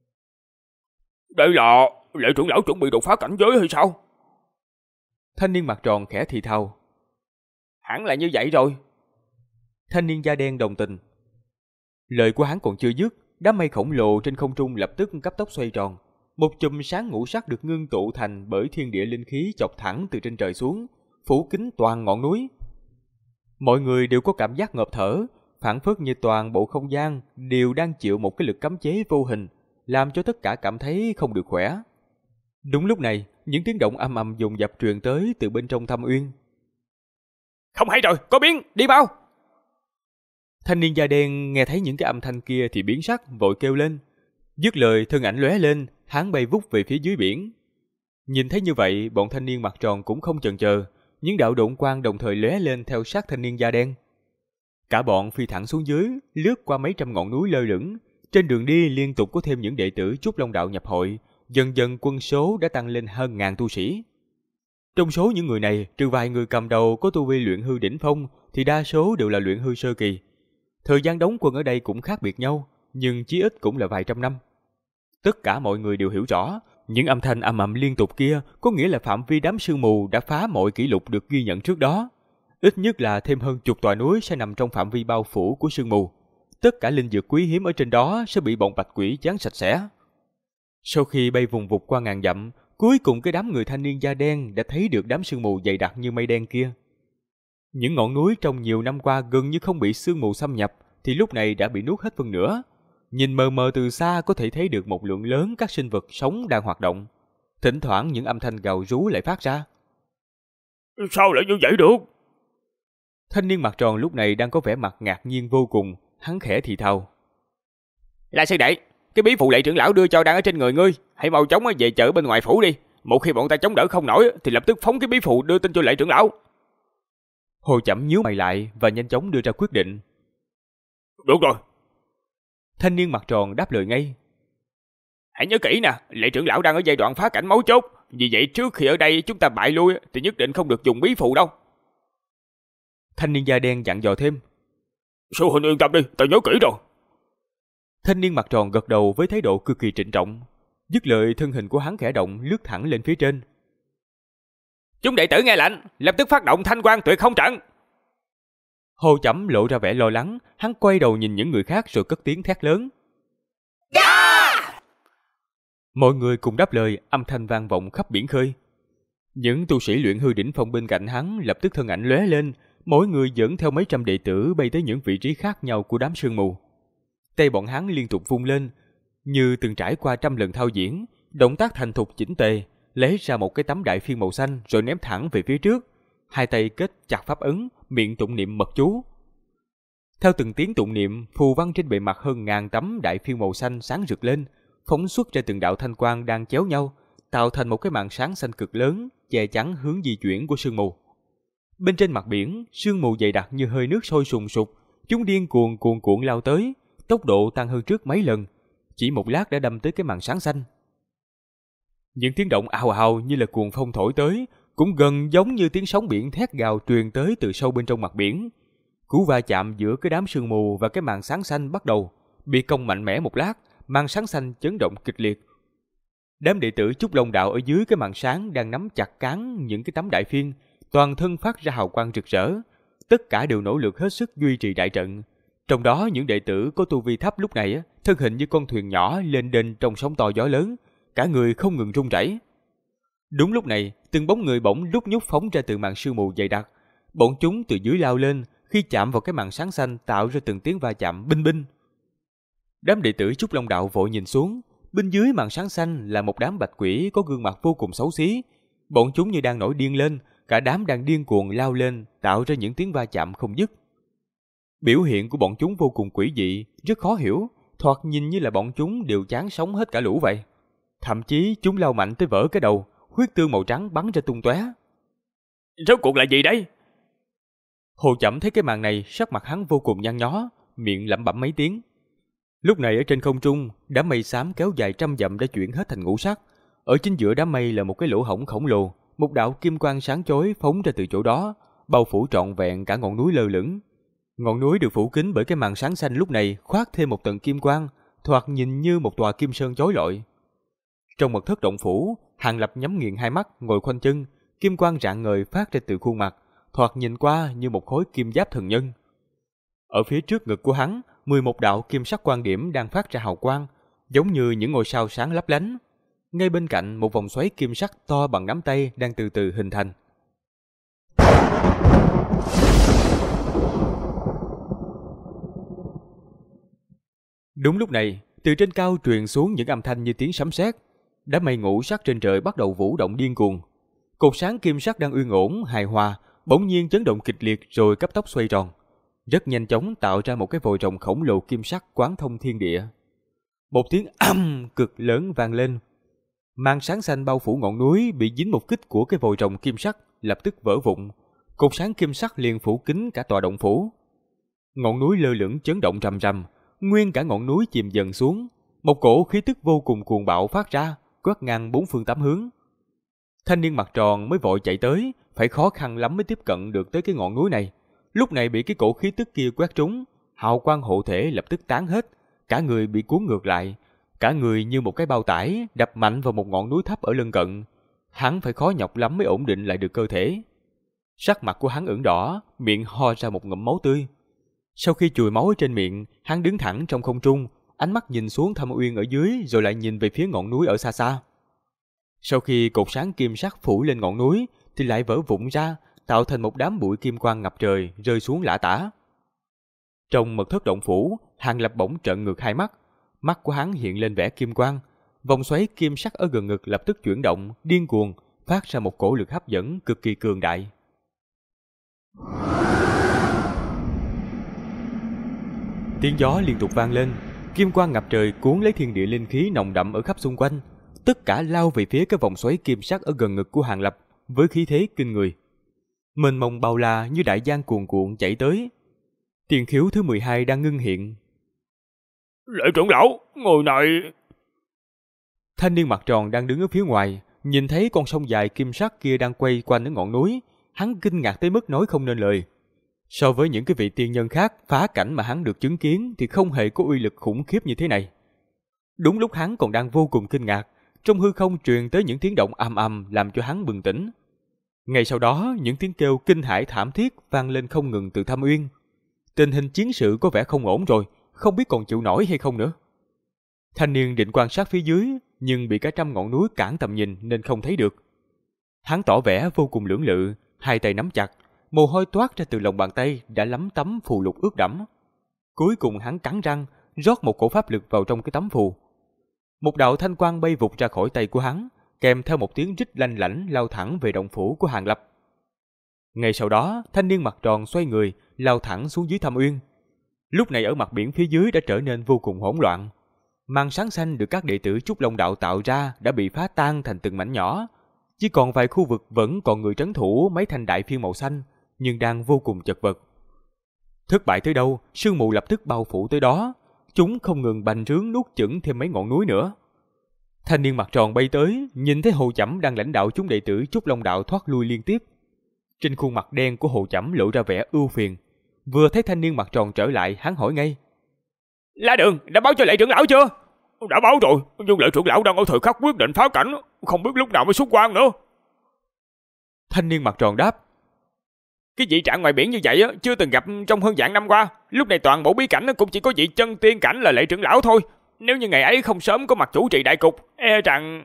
B: Đây là Lệ trưởng lão chuẩn bị đột phá cảnh giới hay sao?
A: Thanh niên mặt tròn khẽ thì thào. Hẳn là như vậy rồi. Thanh niên da đen đồng tình. Lời của hắn còn chưa dứt, đám mây khổng lồ trên không trung lập tức cấp tốc xoay tròn. Một chùm sáng ngũ sắc được ngưng tụ thành bởi thiên địa linh khí chọc thẳng từ trên trời xuống, phủ kín toàn ngọn núi. Mọi người đều có cảm giác ngợp thở, phảng phất như toàn bộ không gian đều đang chịu một cái lực cấm chế vô hình, làm cho tất cả cảm thấy không được khỏe. Đúng lúc này, những tiếng động ầm ầm dồn dập truyền tới từ bên trong thâm uyên.
B: Không hay rồi, có biến, đi mau!
A: Thanh niên da đen nghe thấy những cái âm thanh kia thì biến sắc, vội kêu lên. Dứt lời, thân ảnh lóe lên, hắn bay vút về phía dưới biển. Nhìn thấy như vậy, bọn thanh niên mặt tròn cũng không chần chờ, những đạo độn quang đồng thời lóe lên theo sát thanh niên da đen. Cả bọn phi thẳng xuống dưới, lướt qua mấy trăm ngọn núi lơ lửng. Trên đường đi liên tục có thêm những đệ tử Trúc Long Đạo nhập hội, dần dần quân số đã tăng lên hơn 1000 tu sĩ. Trong số những người này, trừ vài người cầm đầu có tu vi luyện hư đỉnh phong, thì đa số đều là luyện hư sơ kỳ. Thời gian đóng quân ở đây cũng khác biệt nhau, nhưng chí ít cũng là vài trăm năm. Tất cả mọi người đều hiểu rõ, những âm thanh ầm ầm liên tục kia có nghĩa là phạm vi đám sương mù đã phá mọi kỷ lục được ghi nhận trước đó. Ít nhất là thêm hơn chục tòa núi sẽ nằm trong phạm vi bao phủ của sương mù. Tất cả linh dược quý hiếm ở trên đó sẽ bị bọn bạch quỷ chán sạch sẽ. Sau khi bay vùng vụt qua ngàn dặm, cuối cùng cái đám người thanh niên da đen đã thấy được đám sương mù dày đặc như mây đen kia. Những ngọn núi trong nhiều năm qua gần như không bị sương mù xâm nhập thì lúc này đã bị nuốt hết phân nửa. Nhìn mờ mờ từ xa có thể thấy được một lượng lớn các sinh vật sống đang hoạt động. Thỉnh thoảng những âm thanh gào rú lại phát ra.
B: Sao lại như vậy được?
A: Thanh niên mặt tròn lúc này đang có vẻ mặt ngạc nhiên vô cùng, hắn khẽ thì thào.
B: Là sư đệ, cái bí phụ Lệ trưởng lão đưa cho đang ở trên người ngươi, hãy mau chóng về chợ bên ngoài phủ đi. Một khi bọn ta chống đỡ không nổi thì lập tức phóng cái bí phụ đưa tin cho Lệ trưởng lão.
A: Hồ Chẩm nhíu mày lại và nhanh chóng đưa ra quyết định.
B: Được rồi.
A: Thanh niên mặt tròn đáp lời ngay.
B: Hãy nhớ kỹ nè, Lệ trưởng lão đang ở giai đoạn phá cảnh mấu chốt, vì vậy trước khi ở đây chúng ta bại lui thì nhất định không được dùng bí phụ đâu.
A: Thanh niên da đen dặn dò thêm.
B: Sư huynh yên tâm đi, ta nhớ kỹ rồi.
A: Thanh niên mặt tròn gật đầu với thái độ cực kỳ trịnh trọng. Dứt lời, thân hình của hắn khẽ động, lướt thẳng lên phía trên.
B: Chúng đệ tử nghe lệnh, lập tức phát động thanh quang tuyệt không trận.
A: Hồ Chẩm lộ ra vẻ lo lắng, hắn quay đầu nhìn những người khác rồi cất tiếng thét lớn. Mọi người cùng đáp lời, âm thanh vang vọng khắp biển khơi. Những tu sĩ luyện hư đỉnh phong bên cạnh hắn lập tức thân ảnh lóe lên, mỗi người dẫn theo mấy trăm đệ tử bay tới những vị trí khác nhau của đám sương mù. Tay bọn hắn liên tục vung lên, như từng trải qua trăm lần thao diễn, động tác thành thục chỉnh tề, lấy ra một cái tấm đại phiên màu xanh rồi ném thẳng về phía trước, hai tay kết chặt pháp ấn, miệng tụng niệm mật chú. Theo từng tiếng tụng niệm, phù văn trên bề mặt hơn ngàn tấm đại phiên màu xanh sáng rực lên, phóng xuất ra từng đạo thanh quang đang chéo nhau, tạo thành một cái màn sáng xanh cực lớn, che chắn hướng di chuyển của sương mù. Bên trên mặt biển, sương mù dày đặc như hơi nước sôi sùng sục, chúng điên cuồng cuồn cuộn lao tới, tốc độ tăng hơn trước mấy lần, chỉ một lát đã đâm tới cái màn sáng xanh. Những tiếng động ào ào như là cuồng phong thổi tới, cũng gần giống như tiếng sóng biển thét gào truyền tới từ sâu bên trong mặt biển. Cú va chạm giữa cái đám sương mù và cái màn sáng xanh bắt đầu bị cong mạnh mẽ một lát, màn sáng xanh chấn động kịch liệt. Đám đệ tử Trúc Long Đạo ở dưới cái màn sáng đang nắm chặt cán những cái tấm đại phiên, toàn thân phát ra hào quang rực rỡ, tất cả đều nỗ lực hết sức duy trì đại trận. Trong đó những đệ tử có tu vi thấp lúc này thân hình như con thuyền nhỏ lên đên trong sóng to gió lớn, cả người không ngừng run rẩy. Đúng lúc này, từng bóng người bỗng lúc nhúc phóng ra từ màn sương mù dày đặc. Bọn chúng từ dưới lao lên, khi chạm vào cái màn sáng xanh tạo ra từng tiếng va chạm binh binh. Đám đệ tử Trúc Long Đạo vội nhìn xuống, bên dưới màn sáng xanh là một đám bạch quỷ có gương mặt vô cùng xấu xí. Bọn chúng như đang nổi điên lên, cả đám đang điên cuồng lao lên, tạo ra những tiếng va chạm không dứt. Biểu hiện của bọn chúng vô cùng quỷ dị, rất khó hiểu, thoạt nhìn như là bọn chúng đều chán sống hết cả lũ vậy. Thậm chí chúng lao mạnh tới vỡ cái đầu, huyết tương màu trắng bắn ra tung tóe.
B: Rốt cuộc là gì đây?
A: Hồ Chẩm thấy cái màn này, sắc mặt hắn vô cùng nhăn nhó, miệng lẩm bẩm mấy tiếng. Lúc này ở trên không trung, đám mây xám kéo dài trăm dặm đã chuyển hết thành ngũ sắc. Ở chính giữa đám mây là một cái lỗ hổng khổng lồ, một đạo kim quang sáng chói phóng ra từ chỗ đó, bao phủ trọn vẹn cả ngọn núi lơ lửng. Ngọn núi được phủ kín bởi cái màn sáng xanh lúc này khoác thêm một tầng kim quang, thoạt nhìn như một tòa kim sơn chói lọi. Trong mật thất động phủ, Hàng Lập nhắm nghiền hai mắt, ngồi khoanh chân, kim quang rạng ngời phát ra từ khuôn mặt, thoạt nhìn qua như một khối kim giáp thần nhân. Ở phía trước ngực của hắn, 11 đạo kim sắc quan điểm đang phát ra hào quang, giống như những ngôi sao sáng lấp lánh. Ngay bên cạnh, một vòng xoáy kim sắc to bằng nắm tay đang từ từ hình thành. Đúng lúc này, từ trên cao truyền xuống những âm thanh như tiếng sấm sét. Đám mây ngũ sắc trên trời bắt đầu vũ động điên cuồng. Cột sáng kim sắc đang yên ổn, hài hòa, bỗng nhiên chấn động kịch liệt rồi cấp tốc xoay tròn. Rất nhanh chóng tạo ra một cái vòi rồng khổng lồ kim sắc quán thông thiên địa. Một tiếng âm cực lớn vang lên. Màn sáng xanh bao phủ ngọn núi bị dính một kích của cái vòi rồng kim sắc lập tức vỡ vụn. Cột sáng kim sắc liền phủ kín cả tòa động phủ. Ngọn núi lơ lửng chấn động rầm rầm, nguyên cả ngọn núi chìm dần xuống. Một cổ khí tức vô cùng cuồng bạo phát ra, quét ngang bốn phương tám hướng. Thanh niên mặt tròn mới vội chạy tới, phải khó khăn lắm mới tiếp cận được tới cái ngọn núi này. Lúc này bị cái cổ khí tức kia quét trúng, hào quang hộ thể lập tức tán hết, cả người bị cuốn ngược lại, cả người như một cái bao tải đập mạnh vào một ngọn núi thấp ở lân cận. Hắn phải khó nhọc lắm mới ổn định lại được cơ thể. Sắc mặt của hắn ửng đỏ, miệng ho ra một ngụm máu tươi. Sau khi chùi máu trên miệng, hắn đứng thẳng trong không trung, ánh mắt nhìn xuống thâm uyên ở dưới rồi lại nhìn về phía ngọn núi ở xa xa. Sau khi cột sáng kim sắc phủ lên ngọn núi thì lại vỡ vụn ra, tạo thành một đám bụi kim quang ngập trời rơi xuống lả tả. Trong mật thất động phủ, Hàng Lập bỗng trợn ngược hai mắt, mắt của hắn hiện lên vẻ kim quang, vòng xoáy kim sắc ở gần ngực lập tức chuyển động, điên cuồng, phát ra một cổ lực hấp dẫn cực kỳ cường đại. Tiếng gió liên tục vang lên, kim quang ngập trời cuốn lấy thiên địa linh khí nồng đậm ở khắp xung quanh, tất cả lao về phía cái vòng xoáy kim sắc ở gần ngực của Hàng Lập với khí thế kinh người. Mênh mông bao la như đại giang cuồn cuộn chảy tới. Tiền khiếu thứ 12 đang ngưng hiện.
B: Lệ trưởng lão, người này...
A: Thanh niên mặt tròn đang đứng ở phía ngoài, nhìn thấy con sông dài kim sắc kia đang quay quanh ở ngọn núi, hắn kinh ngạc tới mức nói không nên lời. So với những cái vị tiên nhân khác phá cảnh mà hắn được chứng kiến thì không hề có uy lực khủng khiếp như thế này. Đúng lúc hắn còn đang vô cùng kinh ngạc, trong hư không truyền tới những tiếng động ầm ầm làm cho hắn bừng tỉnh. Ngay sau đó, những tiếng kêu kinh hãi thảm thiết vang lên không ngừng từ thâm uyên. Tình hình chiến sự có vẻ không ổn rồi, không biết còn chịu nổi hay không nữa. Thanh niên định quan sát phía dưới, nhưng bị cả trăm ngọn núi cản tầm nhìn nên không thấy được. Hắn tỏ vẻ vô cùng lưỡng lự, hai tay nắm chặt, mồ hôi toát ra từ lòng bàn tay đã lấm tấm phù lục ướt đẫm. Cuối cùng hắn cắn răng, rót một cổ pháp lực vào trong cái tấm phù. Một đạo thanh quang bay vụt ra khỏi tay của hắn, kèm theo một tiếng rít lanh lảnh lao thẳng về động phủ của Hàng Lập. Ngay sau đó, thanh niên mặt tròn xoay người, lao thẳng xuống dưới thâm uyên. Lúc này ở mặt biển phía dưới đã trở nên vô cùng hỗn loạn. Màn sáng xanh được các đệ tử Trúc Long Đạo tạo ra đã bị phá tan thành từng mảnh nhỏ. Chỉ còn vài khu vực vẫn còn người trấn thủ mấy thanh đại phiên màu xanh, nhưng đang vô cùng chật vật. Thất bại tới đâu, sương mù lập tức bao phủ tới đó. Chúng không ngừng bành trướng nuốt chửng thêm mấy ngọn núi nữa. Thanh niên mặt tròn bay tới, nhìn thấy Hồ Chẩm đang lãnh đạo chúng đệ tử Trúc Long Đạo thoát lui liên tiếp. Trên khuôn mặt đen của Hồ Chẩm lộ ra vẻ ưu phiền. Vừa thấy thanh niên mặt tròn trở lại, hắn hỏi ngay:
B: La Đường, đã báo cho Lệ trưởng lão chưa? Đã báo rồi, nhưng Lệ trưởng lão đang ở thời khắc quyết định phá cảnh, không biết lúc nào mới xuất quan nữa.
A: Thanh niên mặt tròn đáp:
B: Cái dị trạng ngoài biển như vậy chưa từng gặp trong hơn vạn năm qua. Lúc này toàn bộ bí cảnh cũng chỉ có vị chân tiên cảnh là Lệ trưởng lão thôi. Nếu như ngày ấy không sớm có mặt chủ trì đại cục, e rằng...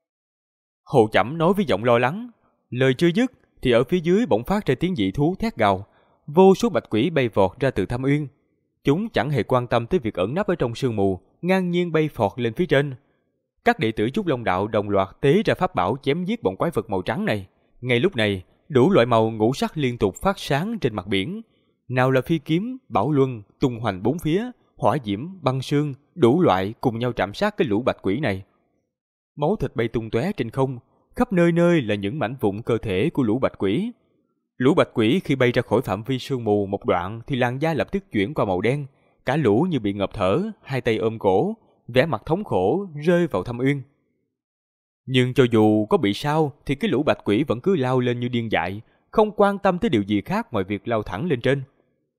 A: Hồ Chẩm nói với giọng lo lắng. Lời chưa dứt thì ở phía dưới bỗng phát ra tiếng dị thú thét gào. Vô số bạch quỷ bay vọt ra từ thâm uyên. Chúng chẳng hề quan tâm tới việc ẩn nấp ở trong sương mù, ngang nhiên bay phọt lên phía trên. Các đệ tử Trúc Long Đạo đồng loạt tế ra pháp bảo chém giết bọn quái vật màu trắng này. Ngay lúc này, đủ loại màu ngũ sắc liên tục phát sáng trên mặt biển. Nào là phi kiếm, bảo luân, tung hoành bốn phía, hỏa diễm, băng sương, đủ loại cùng nhau chạm sát cái lũ bạch quỷ này. Máu thịt bay tung tóe trên không, khắp nơi nơi là những mảnh vụn cơ thể của lũ bạch quỷ. Lũ bạch quỷ khi bay ra khỏi phạm vi sương mù một đoạn thì làn da lập tức chuyển qua màu đen, cả lũ như bị ngộp thở, hai tay ôm cổ, vẻ mặt thống khổ rơi vào thâm uyên. Nhưng cho dù có bị sao thì cái lũ bạch quỷ vẫn cứ lao lên như điên dại, không quan tâm tới điều gì khác ngoài việc lao thẳng lên trên.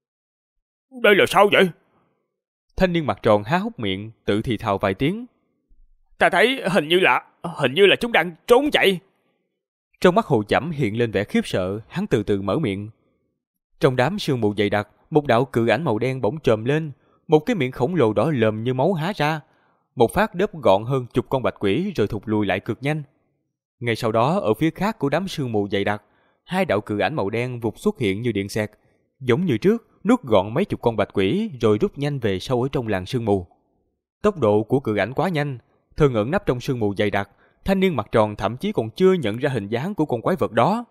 B: Đây là sao vậy?
A: Thanh niên mặt tròn há hốc miệng, tự thì thào vài tiếng.
B: Ta thấy hình như là chúng đang trốn chạy.
A: Trong mắt Hồ Chẩm hiện lên vẻ khiếp sợ, hắn từ từ mở miệng. Trong đám sương mù dày đặc, một đạo cự ảnh màu đen bỗng chồm lên, một cái miệng khổng lồ đỏ lòm như máu há ra, một phát đớp gọn hơn chục con bạch quỷ rồi thụt lùi lại cực nhanh. Ngay sau đó, ở phía khác của đám sương mù dày đặc, hai đạo cự ảnh màu đen vụt xuất hiện như điện xẹt, giống như trước, nuốt gọn mấy chục con bạch quỷ rồi rút nhanh về sâu ở trong làn sương mù. Tốc độ của cự ảnh quá nhanh, thường ẩn nấp trong sương mù dày đặc, thanh niên mặt tròn thậm chí còn chưa nhận ra hình dáng của con quái vật đó.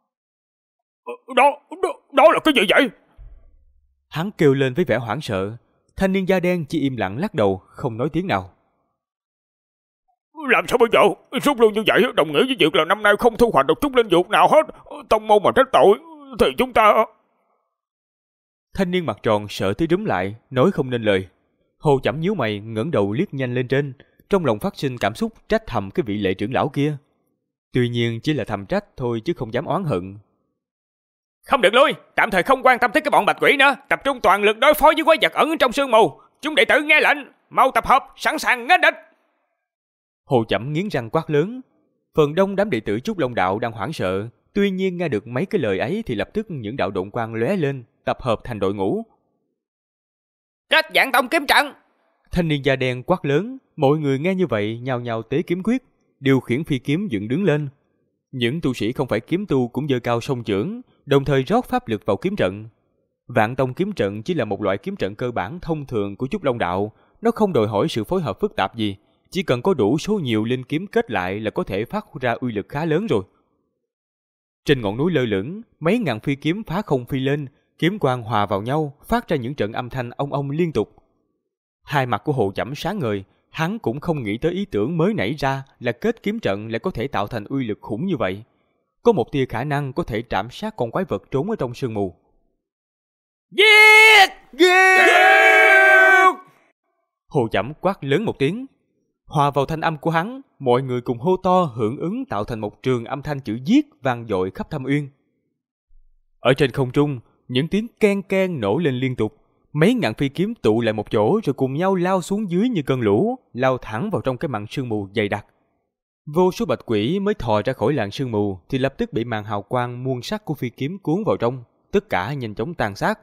B: Đó là cái gì vậy?
A: Hắn kêu lên với vẻ hoảng sợ. Thanh niên da đen chỉ im lặng lắc đầu, không nói tiếng nào.
B: Làm sao bây giờ? Rút luôn như vậy đồng nghĩa với việc là năm nay không thu hoạch được chút linh dược nào hết. Tông môn mà trách tội thì chúng ta...
A: Thanh niên mặt tròn sợ tới rúm lại, nói không nên lời. Hồ Chẩm nhíu mày, ngẩng đầu liếc nhanh lên trên, trong lòng phát sinh cảm xúc trách thầm cái vị Lệ trưởng lão kia. Tuy nhiên chỉ là thầm trách thôi chứ không dám oán hận.
B: Không được lui, tạm thời không quan tâm tới cái bọn bạch quỷ nữa, tập trung toàn lực đối phó với quái vật ẩn trong sương mù. Chúng đệ tử nghe lệnh, mau tập hợp, sẵn sàng nghênh địch.
A: Hồ Chẩm nghiến răng quát lớn. Phần đông đám đệ tử Trúc Long Đạo đang hoảng sợ, tuy nhiên nghe được mấy cái lời ấy thì lập tức những đạo độn quang lóe lên, tập hợp thành đội ngũ.
B: Kết Vạn Tông kiếm trận.
A: Thanh niên da đen quát lớn, mọi người nghe như vậy nhao nhao tế kiếm quyết, điều khiển phi kiếm dựng đứng lên. Những tu sĩ không phải kiếm tu cũng giơ cao song chưởng, đồng thời rót pháp lực vào kiếm trận. Vạn Tông kiếm trận chỉ là một loại kiếm trận cơ bản thông thường của Trúc Long Đạo, nó không đòi hỏi sự phối hợp phức tạp gì, chỉ cần có đủ số nhiều linh kiếm kết lại là có thể phát ra uy lực khá lớn rồi. Trên ngọn núi lơ lửng, mấy ngàn phi kiếm phá không phi lên, kiếm quang hòa vào nhau, phát ra những trận âm thanh ong ong liên tục. Hai mặt của Hồ Chẩm sáng ngời, hắn cũng không nghĩ tới ý tưởng mới nảy ra là kết kiếm trận lại có thể tạo thành uy lực khủng như vậy. Có một tia khả năng có thể trảm sát con quái vật trốn ở trong sương mù.
B: Giết! Giết!
A: Hồ Chẩm quát lớn một tiếng. Hòa vào thanh âm của hắn, mọi người cùng hô to hưởng ứng tạo thành một trường âm thanh chữ giết vang dội khắp thâm uyên. Ở trên không trung, những tiếng keng keng nổ lên liên tục. Mấy ngàn phi kiếm tụ lại một chỗ rồi cùng nhau lao xuống dưới như cơn lũ, lao thẳng vào trong cái màn sương mù dày đặc. Vô số bạch quỷ mới thò ra khỏi làn sương mù thì lập tức bị màn hào quang muôn sắc của phi kiếm cuốn vào trong, tất cả nhanh chóng tàn sát.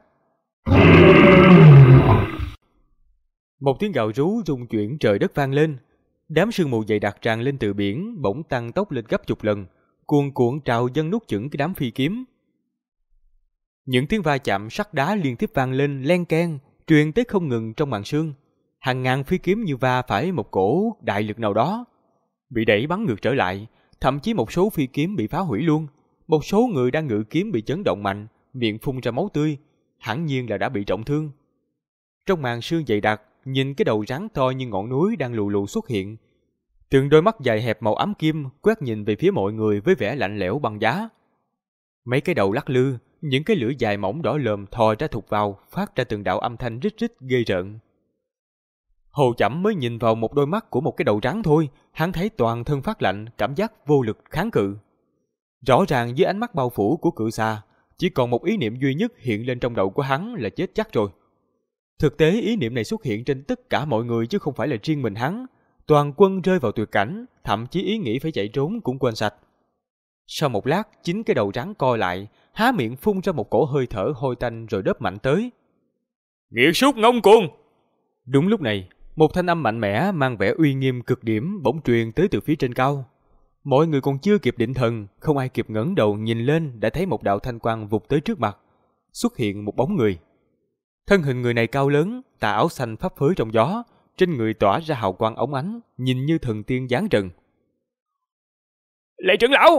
A: Một tiếng gào rú rung chuyển trời đất vang lên. Đám sương mù dày đặc tràn lên từ biển bỗng tăng tốc lên gấp chục lần, cuồn cuộn trào dâng nuốt chửng cái đám phi kiếm. Những tiếng va chạm sắt đá liên tiếp vang lên len keng, truyền tới không ngừng trong màn sương. Hàng ngàn phi kiếm như va phải một cổ đại lực nào đó, bị đẩy bắn ngược trở lại, thậm chí một số phi kiếm bị phá hủy luôn. Một số người đang ngự kiếm bị chấn động mạnh, miệng phun ra máu tươi, hẳn nhiên là đã bị trọng thương. Trong màn sương dày đặc, nhìn cái đầu rắn to như ngọn núi đang lù lù xuất hiện. Từng đôi mắt dài hẹp màu ám kim quét nhìn về phía mọi người với vẻ lạnh lẽo băng giá. Mấy cái đầu lắc lư, những cái lưỡi dài mỏng đỏ lồm thò ra thụt vào, phát ra từng đạo âm thanh rít rít ghê rợn. Hồ Chẩm mới nhìn vào một đôi mắt của một cái đầu rắn thôi, hắn thấy toàn thân phát lạnh, cảm giác vô lực kháng cự. Rõ ràng dưới ánh mắt bao phủ của cự xà, chỉ còn một ý niệm duy nhất hiện lên trong đầu của hắn là chết chắc rồi. Thực tế ý niệm này xuất hiện trên tất cả mọi người chứ không phải là riêng mình hắn. Toàn quân rơi vào tuyệt cảnh, thậm chí ý nghĩ phải chạy trốn cũng quên sạch. Sau một lát, chính cái đầu rắn co lại, há miệng phun ra một cổ hơi thở hôi tanh rồi đớp mạnh tới.
B: Nghiệt súc ngông cuồng!
A: Đúng lúc này, một thanh âm mạnh mẽ mang vẻ uy nghiêm cực điểm bỗng truyền tới từ phía trên cao. Mọi người còn chưa kịp định thần, không ai kịp ngẩng đầu nhìn lên đã thấy một đạo thanh quang vụt tới trước mặt. Xuất hiện một bóng người. Thân hình người này cao lớn, tà áo xanh phấp phới trong gió, trên người tỏa ra hào quang óng ánh, nhìn như thần tiên giáng trần.
B: Lệ trưởng lão!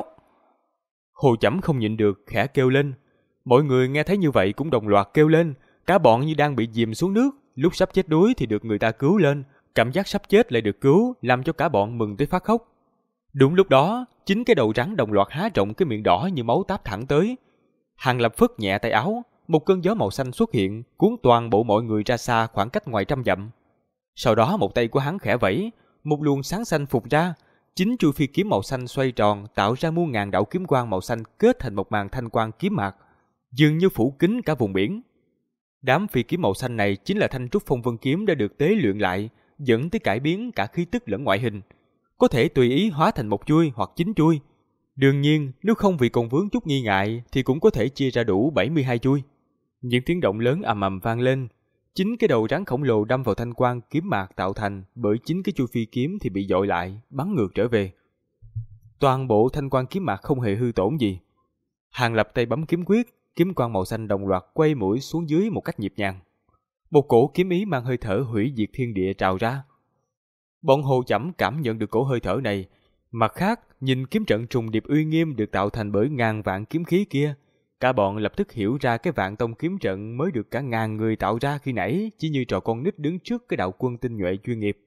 A: Hồ Chẩm không nhịn được, khẽ kêu lên. Mọi người nghe thấy như vậy cũng đồng loạt kêu lên, cả bọn như đang bị chìm xuống nước, lúc sắp chết đuối thì được người ta cứu lên, cảm giác sắp chết lại được cứu, làm cho cả bọn mừng tới phát khóc. Đúng lúc đó, chính cái đầu rắn đồng loạt há rộng cái miệng đỏ như máu táp thẳng tới. Hàng Lập phất nhẹ tay áo, một cơn gió màu xanh xuất hiện, cuốn toàn bộ mọi người ra xa khoảng cách ngoài trăm dặm. Sau đó một tay của hắn khẽ vẫy, một luồng sáng xanh phụt ra, chính chuôi phi kiếm màu xanh xoay tròn tạo ra muôn ngàn đạo kiếm quang màu xanh kết thành một màn thanh quang kiếm mạc, dường như phủ kín cả vùng biển. Đám phi kiếm màu xanh này chính là thanh trúc phong vân kiếm đã được tế luyện lại, dẫn tới cải biến cả khí tức lẫn ngoại hình, có thể tùy ý hóa thành một chuôi hoặc 9 chuôi. Đương nhiên, nếu không vì còn vướng chút nghi ngại thì cũng có thể chia ra đủ 72 chuôi. Những tiếng động lớn ầm ầm vang lên. Chính cái đầu rắn khổng lồ đâm vào thanh quang kiếm mạc tạo thành bởi chính cái chuôi phi kiếm thì bị dội lại, bắn ngược trở về. Toàn bộ thanh quang kiếm mạc không hề hư tổn gì. Hàng Lập tay bấm kiếm quyết, kiếm quang màu xanh đồng loạt quay mũi xuống dưới một cách nhịp nhàng. Một cổ kiếm ý mang hơi thở hủy diệt thiên địa trào ra. Bọn Hồ Chẩm cảm nhận được cổ hơi thở này. Mặt khác, nhìn kiếm trận trùng điệp uy nghiêm được tạo thành bởi ngàn vạn kiếm khí kia, cả bọn lập tức hiểu ra cái vạn tông kiếm trận mới được cả ngàn người tạo ra khi nãy chỉ như trò con nít đứng trước cái đạo quân tinh nhuệ chuyên nghiệp.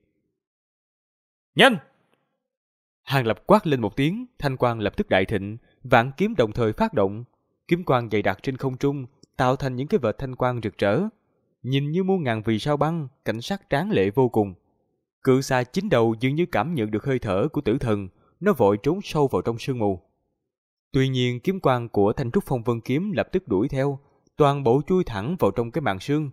B: Nhanh!
A: Hàng Lập quát lên một tiếng, thanh quang lập tức đại thịnh, vạn kiếm đồng thời phát động, kiếm quang dày đặc trên không trung tạo thành những cái vệt thanh quang rực rỡ, nhìn như muôn ngàn vì sao băng, cảnh sắc tráng lệ vô cùng. Cự xà chín đầu dường như cảm nhận được hơi thở của tử thần, nó vội trốn sâu vào trong sương mù. Tuy nhiên kiếm quang của thanh trúc phong vân kiếm lập tức đuổi theo, toàn bộ chui thẳng vào trong cái màn sương.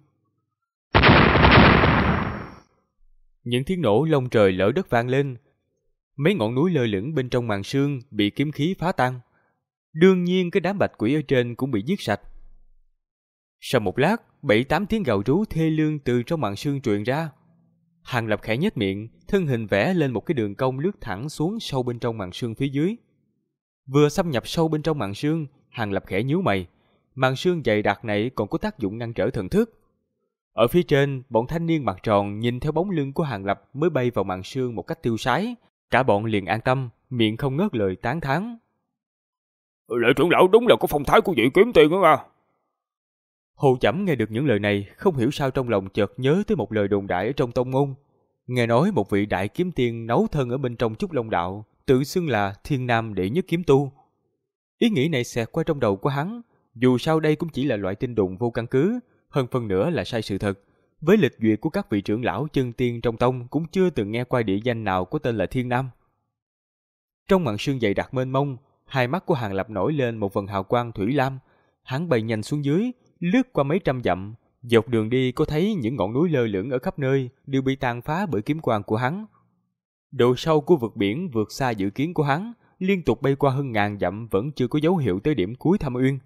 A: Những tiếng nổ lông trời lở đất vang lên, mấy ngọn núi lơ lửng bên trong màn sương bị kiếm khí phá tan. Đương nhiên cái đám bạch quỷ ở trên cũng bị giết sạch. Sau một lát, 7-8 tiếng gào rú thê lương từ trong màn sương truyền ra. Hàng Lập khẽ nhếch miệng, thân hình vẽ lên một cái đường cong lướt thẳng xuống sâu bên trong màn sương phía dưới. Vừa xâm nhập sâu bên trong màn sương, Hàng Lập khẽ nhíu mày. Màn sương dày đặc này còn có tác dụng ngăn trở thần thức. Ở phía trên, bọn thanh niên mặt tròn nhìn theo bóng lưng của Hàng Lập mới bay vào màn sương một cách tiêu sái. Cả bọn liền an tâm, miệng không ngớt lời tán thán.
B: Lệ trưởng lão đúng là có phong thái của vị kiếm tiên đó mà.
A: Hồ Chẩm nghe được những lời này, không hiểu sao trong lòng chợt nhớ tới một lời đồn đại ở trong tông môn. Nghe nói một vị đại kiếm tiên nấu thân ở bên trong Trúc Long Đạo, tự xưng là thiên nam đệ nhất kiếm tu. Ý nghĩ này xẹt qua trong đầu của hắn, dù sao đây cũng chỉ là loại tin đồn vô căn cứ, hơn phân nửa là sai sự thật. Với lịch duyệt của các vị trưởng lão chân tiên trong tông cũng chưa từng nghe qua địa danh nào có tên là Thiên Nam. Trong màn sương dày đặc mênh mông, hai mắt của Hàng Lập nổi lên một vầng hào quang thủy lam. Hắn bay nhanh xuống dưới, lướt qua mấy trăm dặm, dọc đường đi có thấy những ngọn núi lơ lửng ở khắp nơi đều bị tàn phá bởi kiếm quang của hắn. Độ sâu của vực biển vượt xa dự kiến của hắn, liên tục bay qua hơn ngàn dặm vẫn chưa có dấu hiệu tới điểm cuối thâm uyên.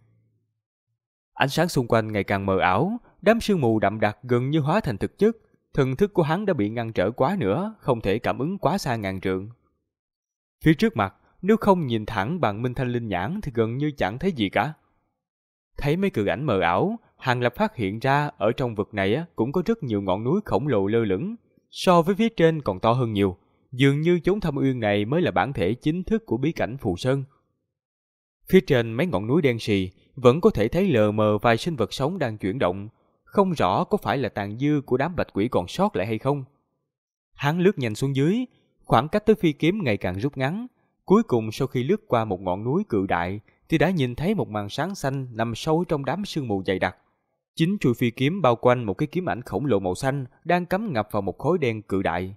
A: Ánh sáng xung quanh ngày càng mờ ảo, đám sương mù đậm đặc gần như hóa thành thực chất, thần thức của hắn đã bị ngăn trở quá nữa, không thể cảm ứng quá xa ngàn trượng. Phía trước mặt, nếu không nhìn thẳng bằng minh thanh linh nhãn thì gần như chẳng thấy gì cả. Thấy mấy cự ảnh mờ ảo, Hàng Lập phát hiện ra ở trong vực này cũng có rất nhiều ngọn núi khổng lồ lơ lửng, so với phía trên còn to hơn nhiều. Dường như chốn thâm uyên này mới là bản thể chính thức của bí cảnh Phù Sơn. Phía trên mấy ngọn núi đen sì vẫn có thể thấy lờ mờ vài sinh vật sống đang chuyển động, không rõ có phải là tàn dư của đám bạch quỷ còn sót lại hay không. Hắn lướt nhanh xuống dưới, khoảng cách tới phi kiếm ngày càng rút ngắn. Cuối cùng sau khi lướt qua một ngọn núi cự đại thì đã nhìn thấy một màn sáng xanh nằm sâu trong đám sương mù dày đặc. Chính chuôi phi kiếm bao quanh một cái kiếm ảnh khổng lồ màu xanh đang cắm ngập vào một khối đen cự đại.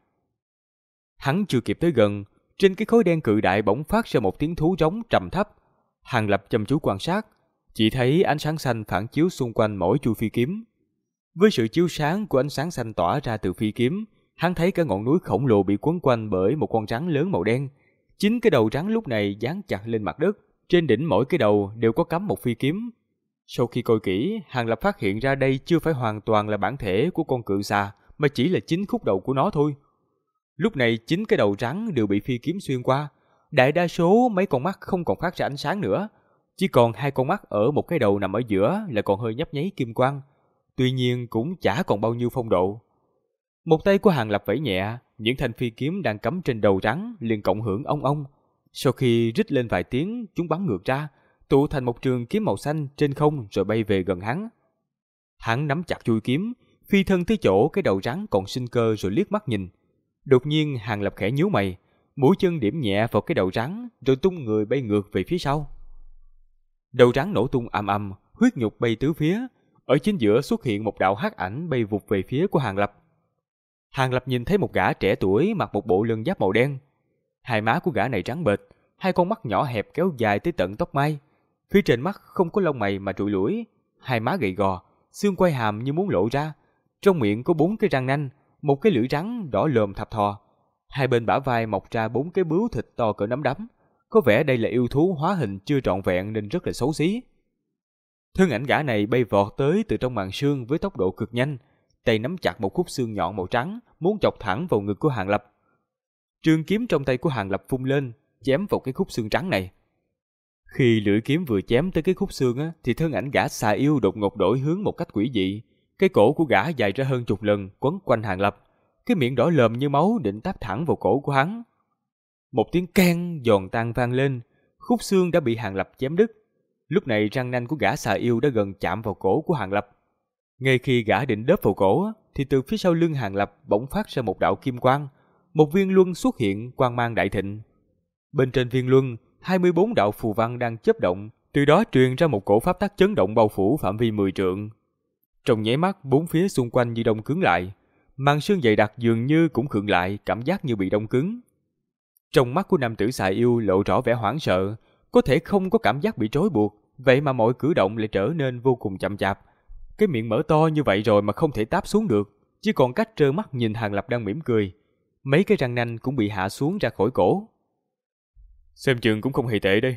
A: Hắn chưa kịp tới gần, trên cái khối đen cự đại bỗng phát ra một tiếng thú rống trầm thấp. Hàng Lập chăm chú quan sát, chỉ thấy ánh sáng xanh phản chiếu xung quanh mỗi chuôi phi kiếm. Với sự chiếu sáng của ánh sáng xanh tỏa ra từ phi kiếm, hắn thấy cả ngọn núi khổng lồ bị quấn quanh bởi một con rắn lớn màu đen. Chính cái đầu rắn lúc này dán chặt lên mặt đất, trên đỉnh mỗi cái đầu đều có cắm một phi kiếm. Sau khi coi kỹ, Hàng Lập phát hiện ra đây chưa phải hoàn toàn là bản thể của con cự xà, mà chỉ là chính khúc đầu của nó thôi. Lúc này chính cái đầu rắn đều bị phi kiếm xuyên qua. Đại đa số mấy con mắt không còn phát ra ánh sáng nữa, chỉ còn hai con mắt ở một cái đầu nằm ở giữa là còn hơi nhấp nháy kim quang. Tuy nhiên cũng chả còn bao nhiêu phong độ. Một tay của Hàng Lập vẫy nhẹ, những thanh phi kiếm đang cắm trên đầu rắn liền cộng hưởng ong ong. Sau khi rít lên vài tiếng, chúng bắn ngược ra, tụ thành một trường kiếm màu xanh trên không rồi bay về gần hắn. Hắn nắm chặt chuôi kiếm, phi thân tới chỗ cái đầu rắn còn sinh cơ rồi liếc mắt nhìn. Đột nhiên Hàng Lập khẽ nhíu mày, mũi chân điểm nhẹ vào cái đầu rắn rồi tung người bay ngược về phía sau. Đầu rắn nổ tung ầm ầm, huyết nhục bay tứ phía. Ở chính giữa xuất hiện một đạo hắc ảnh bay vụt về phía của Hàng Lập. Hàng Lập nhìn thấy một gã trẻ tuổi mặc một bộ lân giáp màu đen. Hai má của gã này trắng bệch, hai con mắt nhỏ hẹp kéo dài tới tận tóc mai. Phía trên mắt không có lông mày mà trụi lủi, hai má gầy gò, xương quai hàm như muốn lộ ra. Trong miệng có 4 cái răng nanh, một cái lưỡi rắn đỏ lồm thập thò. Hai bên bả vai mọc ra 4 cái bướu thịt to cỡ nắm đấm. Có vẻ đây là yêu thú hóa hình chưa trọn vẹn nên rất là xấu xí. Thân ảnh gã này bay vọt tới từ trong màn sương với tốc độ cực nhanh, tay nắm chặt một khúc xương nhọn màu trắng, muốn chọc thẳng vào ngực của Hàng Lập. Trường kiếm trong tay của Hàng Lập vung lên, chém vào cái khúc xương trắng này. Khi lưỡi kiếm vừa chém tới cái khúc xương thì thân ảnh gã xà yêu đột ngột đổi hướng một cách quỷ dị. Cái cổ của gã dài ra hơn chục lần quấn quanh Hàng Lập, cái miệng đỏ lòm như máu định táp thẳng vào cổ của hắn. Một tiếng keng giòn tan vang lên, khúc xương đã bị Hàng Lập chém đứt. Lúc này răng nanh của gã xà yêu đã gần chạm vào cổ của Hàng Lập. Ngay khi gã định đớp vào cổ thì từ phía sau lưng Hàng Lập bỗng phát ra một đạo kim quang, một viên luân xuất hiện quang mang đại thịnh. Bên trên viên luân, 24 đạo phù văn đang chớp động, từ đó truyền ra một cổ pháp tắc chấn động bao phủ phạm vi 10 trượng. Trong nháy mắt, bốn phía xung quanh như đông cứng lại, màn sương dày đặc dường như cũng khựng lại, cảm giác như bị đông cứng. Trong mắt của nam tử xà yêu lộ rõ vẻ hoảng sợ, có thể không có cảm giác bị trói buộc, vậy mà mọi cử động lại trở nên vô cùng chậm chạp. Cái miệng mở to như vậy rồi mà không thể táp xuống được, chỉ còn cách trơ mắt nhìn Hàng Lập đang mỉm cười. Mấy cái răng nanh cũng bị hạ xuống ra khỏi cổ. Xem chừng cũng không hề tệ đây.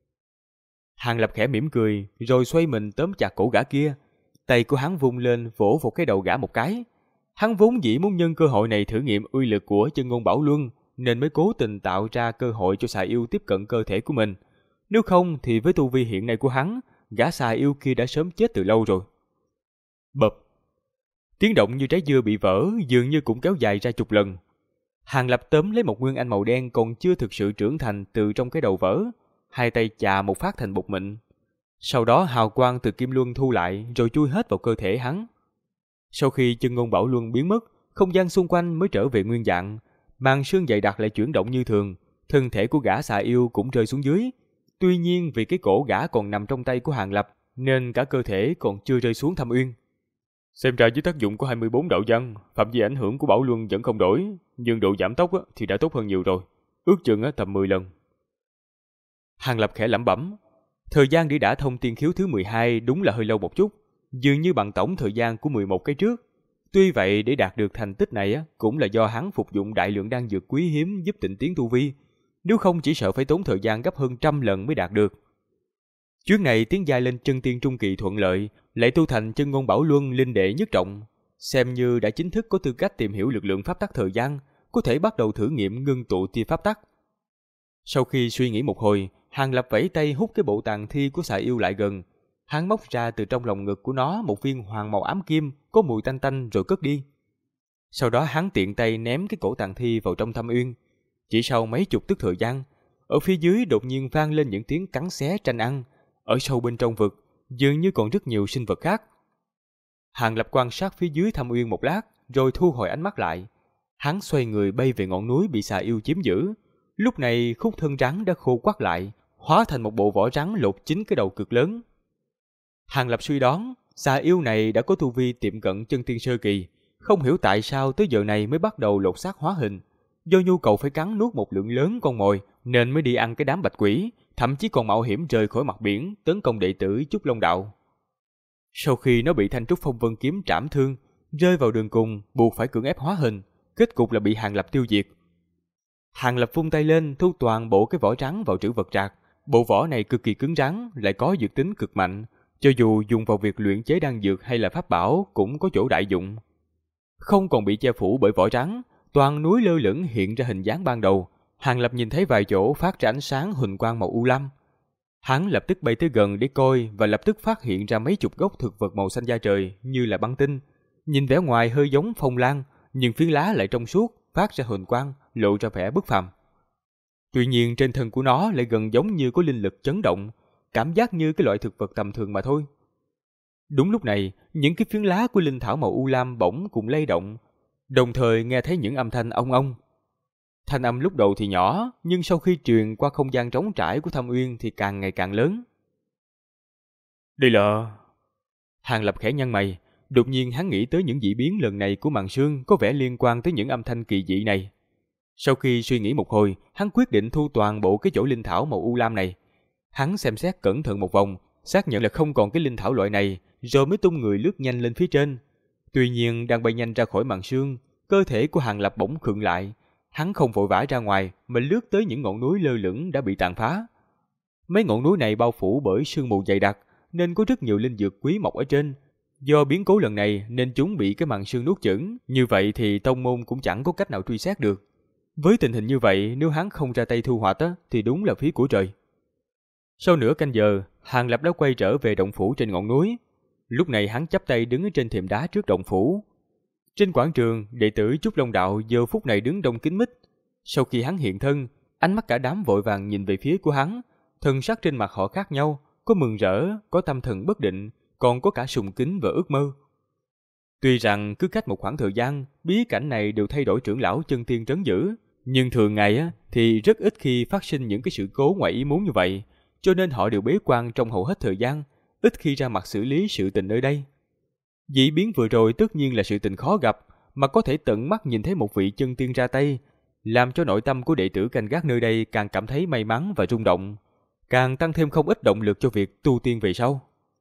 A: Hàng Lập khẽ mỉm cười, rồi xoay mình tóm chặt cổ gã kia. Tay của hắn vung lên vỗ vào cái đầu gã một cái. Hắn vốn dĩ muốn nhân cơ hội này thử nghiệm uy lực của chân ngôn bảo luân, nên mới cố tình tạo ra cơ hội cho xà yêu tiếp cận cơ thể của mình. Nếu không thì với tu vi hiện nay của hắn, gã xà yêu kia đã sớm chết từ lâu rồi. Bập. Tiếng động như trái dưa bị vỡ dường như cũng kéo dài ra chục lần. Hàng Lập tóm lấy một nguyên anh màu đen còn chưa thực sự trưởng thành từ trong cái đầu vỡ, hai tay chà một phát thành bột mịn. Sau đó hào quang từ kim luân thu lại rồi chui hết vào cơ thể hắn. Sau khi chân ngôn bảo luân biến mất, không gian xung quanh mới trở về nguyên dạng, màn sương dày đặc lại chuyển động như thường, thân thể của gã xà yêu cũng rơi xuống dưới. Tuy nhiên vì cái cổ gã còn nằm trong tay của Hàng Lập nên cả cơ thể còn chưa rơi xuống thâm uyên. Xem ra với tác dụng của 24 đạo văn, phạm vi ảnh hưởng của bảo luân vẫn không đổi, nhưng độ giảm tốc thì đã tốt hơn nhiều rồi, ước chừng tầm 10 lần. Hàng Lập khẽ lẩm bẩm, thời gian để đả thông tiên khiếu thứ 12 đúng là hơi lâu một chút, dường như bằng tổng thời gian của 11 cái trước. Tuy vậy, để đạt được thành tích này cũng là do hắn phục dụng đại lượng đan dược quý hiếm giúp tịnh tiến tu vi, nếu không chỉ sợ phải tốn thời gian gấp hơn 100 lần mới đạt được. Chuyến này tiến giai lên chân tiên trung kỳ thuận lợi, lại tu thành chân ngôn bảo luân linh đệ nhất trọng, xem như đã chính thức có tư cách tìm hiểu lực lượng pháp tắc thời gian, có thể bắt đầu thử nghiệm ngưng tụ tia pháp tắc. Sau khi suy nghĩ một hồi, Hàng Lập vẫy tay hút cái bộ tàn thi của xà yêu lại gần. Hắn móc ra từ trong lòng ngực của nó một viên hoàng màu ám kim có mùi tanh tanh rồi cất đi. Sau đó hắn tiện tay ném cái cổ tàn thi vào trong thâm uyên. Chỉ sau mấy chục tức thời gian, ở phía dưới đột nhiên vang lên những tiếng cắn xé tranh ăn. Ở sâu bên trong vực, dường như còn rất nhiều sinh vật khác. Hàng Lập quan sát phía dưới thâm uyên một lát, rồi thu hồi ánh mắt lại. Hắn xoay người bay về ngọn núi bị xà yêu chiếm giữ. Lúc này khúc thân rắn đã khô quắt lại, hóa thành một bộ vỏ rắn lột chính cái đầu cực lớn. Hàng Lập suy đoán, xà yêu này đã có tu vi tiệm cận chân tiên sơ kỳ, không hiểu tại sao tới giờ này mới bắt đầu lột xác hóa hình. Do nhu cầu phải cắn nuốt một lượng lớn con mồi, nên mới đi ăn cái đám bạch quỷ, thậm chí còn mạo hiểm rời khỏi mặt biển tấn công đệ tử Trúc Long Đạo. Sau khi nó bị Thanh Trúc Phong Vân kiếm trảm thương, rơi vào đường cùng, buộc phải cưỡng ép hóa hình, kết cục là bị Hàng Lập tiêu diệt. Hàng Lập vung tay lên thu toàn bộ cái vỏ rắn vào trữ vật trạc. Bộ vỏ này cực kỳ cứng rắn, lại có dược tính cực mạnh, cho dù dùng vào việc luyện chế đan dược hay là pháp bảo cũng có chỗ đại dụng. Không còn bị che phủ bởi vỏ rắn, toàn núi lơ lửng hiện ra hình dáng ban đầu. Hàng Lập nhìn thấy vài chỗ phát ra ánh sáng huỳnh quang màu u lam. Hắn lập tức bay tới gần để coi và lập tức phát hiện ra mấy chục gốc thực vật màu xanh da trời như là băng tinh. Nhìn vẻ ngoài hơi giống phong lan, nhưng phiến lá lại trong suốt, phát ra huỳnh quang, lộ ra vẻ bất phàm. Tuy nhiên trên thân của nó lại gần giống như có linh lực chấn động, cảm giác như cái loại thực vật tầm thường mà thôi. Đúng lúc này, những cái phiến lá của linh thảo màu u lam bỗng cùng lay động, đồng thời nghe thấy những âm thanh ong ong. Thanh âm lúc đầu thì nhỏ, nhưng sau khi truyền qua không gian trống trải của thâm uyên thì càng ngày càng lớn. Đây là... Hàng Lập khẽ nhăn mày, đột nhiên hắn nghĩ tới những dị biến lần này của màn sương có vẻ liên quan tới những âm thanh kỳ dị này. Sau khi suy nghĩ một hồi, hắn quyết định thu toàn bộ cái chỗ linh thảo màu u lam này. Hắn xem xét cẩn thận một vòng, xác nhận là không còn cái linh thảo loại này, rồi mới tung người lướt nhanh lên phía trên. Tuy nhiên đang bay nhanh ra khỏi màn sương, cơ thể của Hàng Lập bỗng khựng lại. Hắn không vội vã ra ngoài mà lướt tới những ngọn núi lơ lửng đã bị tàn phá. Mấy ngọn núi này bao phủ bởi sương mù dày đặc, nên có rất nhiều linh dược quý mọc ở trên. Do biến cố lần này nên chúng bị cái màn sương nuốt chửng, như vậy thì tông môn cũng chẳng có cách nào truy xét được. Với tình hình như vậy, nếu hắn không ra tay thu hoạch thì đúng là phí của trời. Sau nửa canh giờ, Hàng Lập đã quay trở về động phủ trên ngọn núi. Lúc này hắn chắp tay đứng ở trên thềm đá trước động phủ. Trên quảng trường, đệ tử Trúc Long Đạo giờ phút này đứng đông kín mít. Sau khi hắn hiện thân, ánh mắt cả đám vội vàng nhìn về phía của hắn. Thần sắc trên mặt họ khác nhau, có mừng rỡ, có tâm thần bất định, còn có cả sùng kính và ước mơ. Tuy rằng cứ cách một khoảng thời gian, bí cảnh này đều thay đổi trưởng lão chân tiên trấn giữ, nhưng thường ngày thì rất ít khi phát sinh những cái sự cố ngoài ý muốn như vậy, cho nên họ đều bế quan trong hầu hết thời gian, ít khi ra mặt xử lý sự tình nơi đây. Dị biến vừa rồi tất nhiên là sự tình khó gặp, mà có thể tận mắt nhìn thấy một vị chân tiên ra tay, làm cho nội tâm của đệ tử canh gác nơi đây càng cảm thấy may mắn và rung động, càng tăng thêm không ít động lực cho việc tu tiên về sau.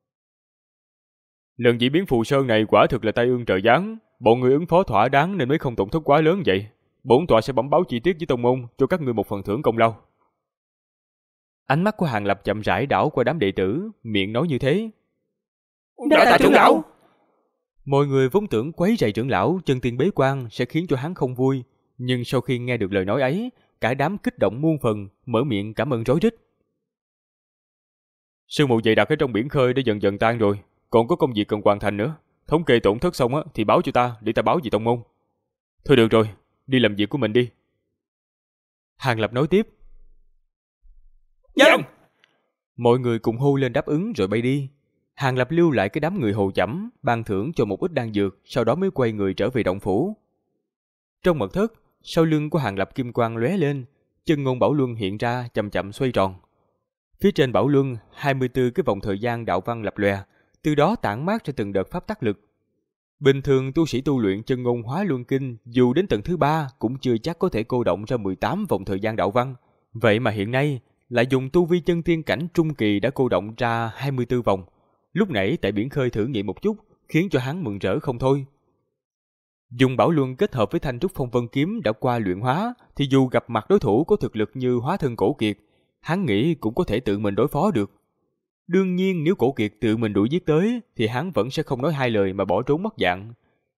A: Lần dị biến Phù Sơn này quả thực là tai ương trời giáng, bọn người ứng phó thỏa đáng nên mới không tổn thất quá lớn vậy. Bổn tọa sẽ bẩm báo chi tiết với tông môn, cho các ngươi một phần thưởng công lao. Ánh mắt của Hàng Lập chậm rãi đảo qua đám đệ tử, miệng nói như thế.
B: Đa tạ trưởng lão.
A: Mọi người vốn tưởng quấy rầy trưởng lão chân tiên bế quan sẽ khiến cho hắn không vui, nhưng sau khi nghe được lời nói ấy, cả đám kích động muôn phần, mở miệng cảm ơn rối rít. Sương mù dày đặc ở trong biển khơi đã dần dần tan rồi, còn có công việc cần hoàn thành nữa. Thống kê tổn thất xong thì báo cho ta để ta báo về tông môn. Thôi được rồi, đi làm việc của mình đi. Hàng Lập nói tiếp.
B: Dân!
A: Mọi người cùng hô lên đáp ứng rồi bay đi. Hàng Lập lưu lại cái đám người hồ chẩm, ban thưởng cho một ít đan dược, sau đó mới quay người trở về động phủ. Trong mật thất, sau lưng của Hàng Lập kim quang lóe lên, chân ngôn bảo luân hiện ra chậm chậm xoay tròn. Phía trên bảo luân, 24 cái vòng thời gian đạo văn lập lòe, từ đó tản mát ra từng đợt pháp tắc lực. Bình thường tu sĩ tu luyện chân ngôn hóa luân kinh dù đến tầng thứ 3 cũng chưa chắc có thể cô động ra 18 vòng thời gian đạo văn. Vậy mà hiện nay lại dùng tu vi chân tiên cảnh trung kỳ đã cô động ra 24 vòng. Lúc nãy tại biển khơi thử nghiệm một chút, khiến cho hắn mừng rỡ không thôi. Dùng Bảo Luân kết hợp với Thanh Trúc Phong Vân kiếm đã qua luyện hóa, thì dù gặp mặt đối thủ có thực lực như Hóa Thân Cổ Kiệt, hắn nghĩ cũng có thể tự mình đối phó được. Đương nhiên nếu Cổ Kiệt tự mình đuổi giết tới, thì hắn vẫn sẽ không nói hai lời mà bỏ trốn mất dạng.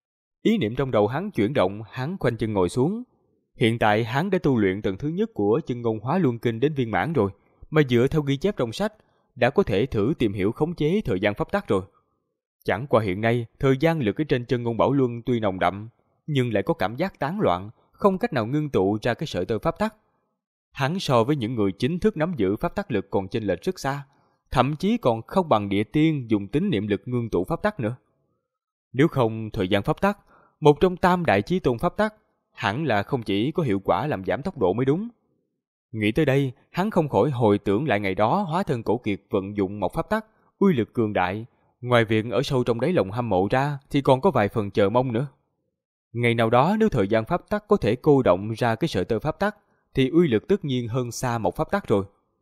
A: Ý niệm trong đầu hắn chuyển động, hắn khoanh chân ngồi xuống. Hiện tại hắn đã tu luyện tầng thứ nhất của Chân Ngôn Hóa Luân Kinh đến viên mãn rồi, mà dựa theo ghi chép trong sách, đã có thể thử tìm hiểu khống chế thời gian pháp tắc rồi. Chẳng qua hiện nay, thời gian lực ở trên Chân Ngôn Bảo Luân tuy nồng đậm, nhưng lại có cảm giác tán loạn, không cách nào ngưng tụ ra cái sợi tơ pháp tắc. Hắn so với những người chính thức nắm giữ pháp tắc lực còn chênh lệch rất xa, thậm chí còn không bằng địa tiên dùng tín niệm lực ngưng tụ pháp tắc nữa. Nếu không thời gian pháp tắc, một trong tam đại chí tôn pháp tắc, hẳn là không chỉ có hiệu quả làm giảm tốc độ mới đúng. Nghĩ tới đây, hắn không khỏi hồi tưởng lại ngày đó Hóa Thân Cổ Kiệt vận dụng một pháp tắc, uy lực cường đại. Ngoài việc ở sâu trong đáy lòng hâm mộ ra, thì còn có vài phần chờ mong nữa. Ngày nào đó nếu thời gian pháp tắc có thể cô động ra cái sợi tơ pháp tắc, thì uy lực tất nhiên hơn xa một pháp tắc rồi.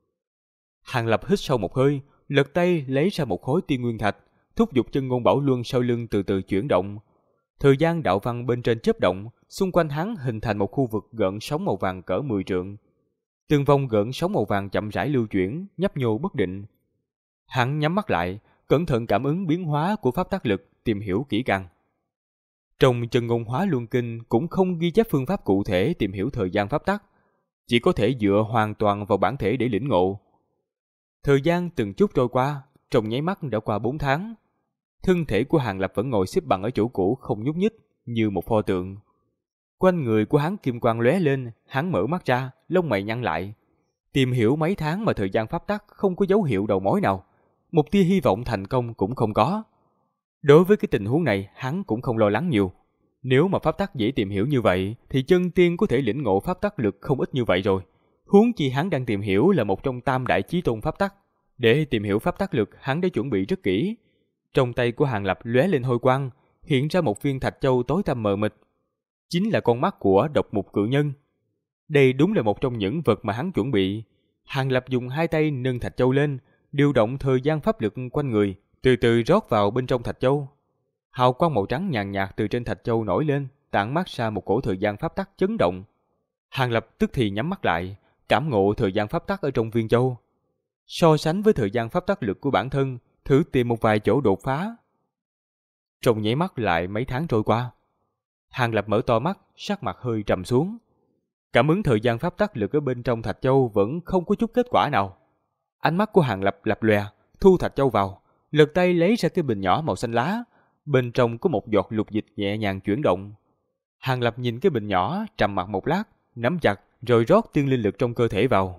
A: Hàng Lập hít sâu một hơi, lật tay lấy ra một khối tiên nguyên thạch, thúc giục Chân Ngôn Bảo Luân sau lưng từ từ chuyển động. Thời gian đạo văn bên trên chớp động, xung quanh hắn hình thành một khu vực gợn sóng màu vàng cỡ 10 trượng. Từng vòng gợn sóng màu vàng chậm rãi lưu chuyển, nhấp nhô bất định. Hắn nhắm mắt lại, cẩn thận cảm ứng biến hóa của pháp tắc lực, tìm hiểu kỹ càng. Trong Chân Ngôn Hóa Luân Kinh cũng không ghi chép phương pháp cụ thể tìm hiểu thời gian pháp tắc, chỉ có thể dựa hoàn toàn vào bản thể để lĩnh ngộ. Thời gian từng chút trôi qua, trong nháy mắt đã qua 4 tháng. Thân thể của Hàng Lập vẫn ngồi xếp bằng ở chỗ cũ không nhúc nhích, như một pho tượng. Quanh người của hắn kim quang lóe lên, hắn mở mắt ra, lông mày nhăn lại. Tìm hiểu mấy tháng mà thời gian pháp tắc không có dấu hiệu đầu mối nào, một tia hy vọng thành công cũng không có. Đối với cái tình huống này, hắn cũng không lo lắng nhiều. Nếu mà pháp tắc dễ tìm hiểu như vậy, thì chân tiên có thể lĩnh ngộ pháp tắc lực không ít như vậy rồi. Huống chi hắn đang tìm hiểu là một trong tam đại chí tôn pháp tắc. Để tìm hiểu pháp tắc lực, hắn đã chuẩn bị rất kỹ. Trong tay của Hàng Lập lóe lên hôi quang, hiện ra một viên thạch châu tối tăm mờ mịt. Chính là con mắt của Độc Mục Cự Nhân. Đây đúng là một trong những vật mà hắn chuẩn bị. Hàng Lập dùng hai tay nâng thạch châu lên, điều động thời gian pháp lực quanh người, từ từ rót vào bên trong thạch châu. Hào quang màu trắng nhàn nhạt từ trên thạch châu nổi lên, tản mát ra một cổ thời gian pháp tắc chấn động. Hàng Lập tức thì nhắm mắt lại, cảm ngộ thời gian pháp tắc ở trong viên châu. So sánh với thời gian pháp tắc lực của bản thân, thử tìm một vài chỗ đột phá. Trong nháy mắt lại mấy tháng trôi qua. Hàng Lập mở to mắt, sắc mặt hơi trầm xuống. Cảm ứng thời gian pháp tắc lực ở bên trong thạch châu vẫn không có chút kết quả nào. Ánh mắt của Hàng Lập lập lòe, thu thạch châu vào, lật tay lấy ra cái bình nhỏ màu xanh lá, bên trong có một giọt lục dịch nhẹ nhàng chuyển động. Hàng Lập nhìn cái bình nhỏ, trầm mặc một lát, nắm chặt rồi rót tiên linh lực trong cơ thể vào.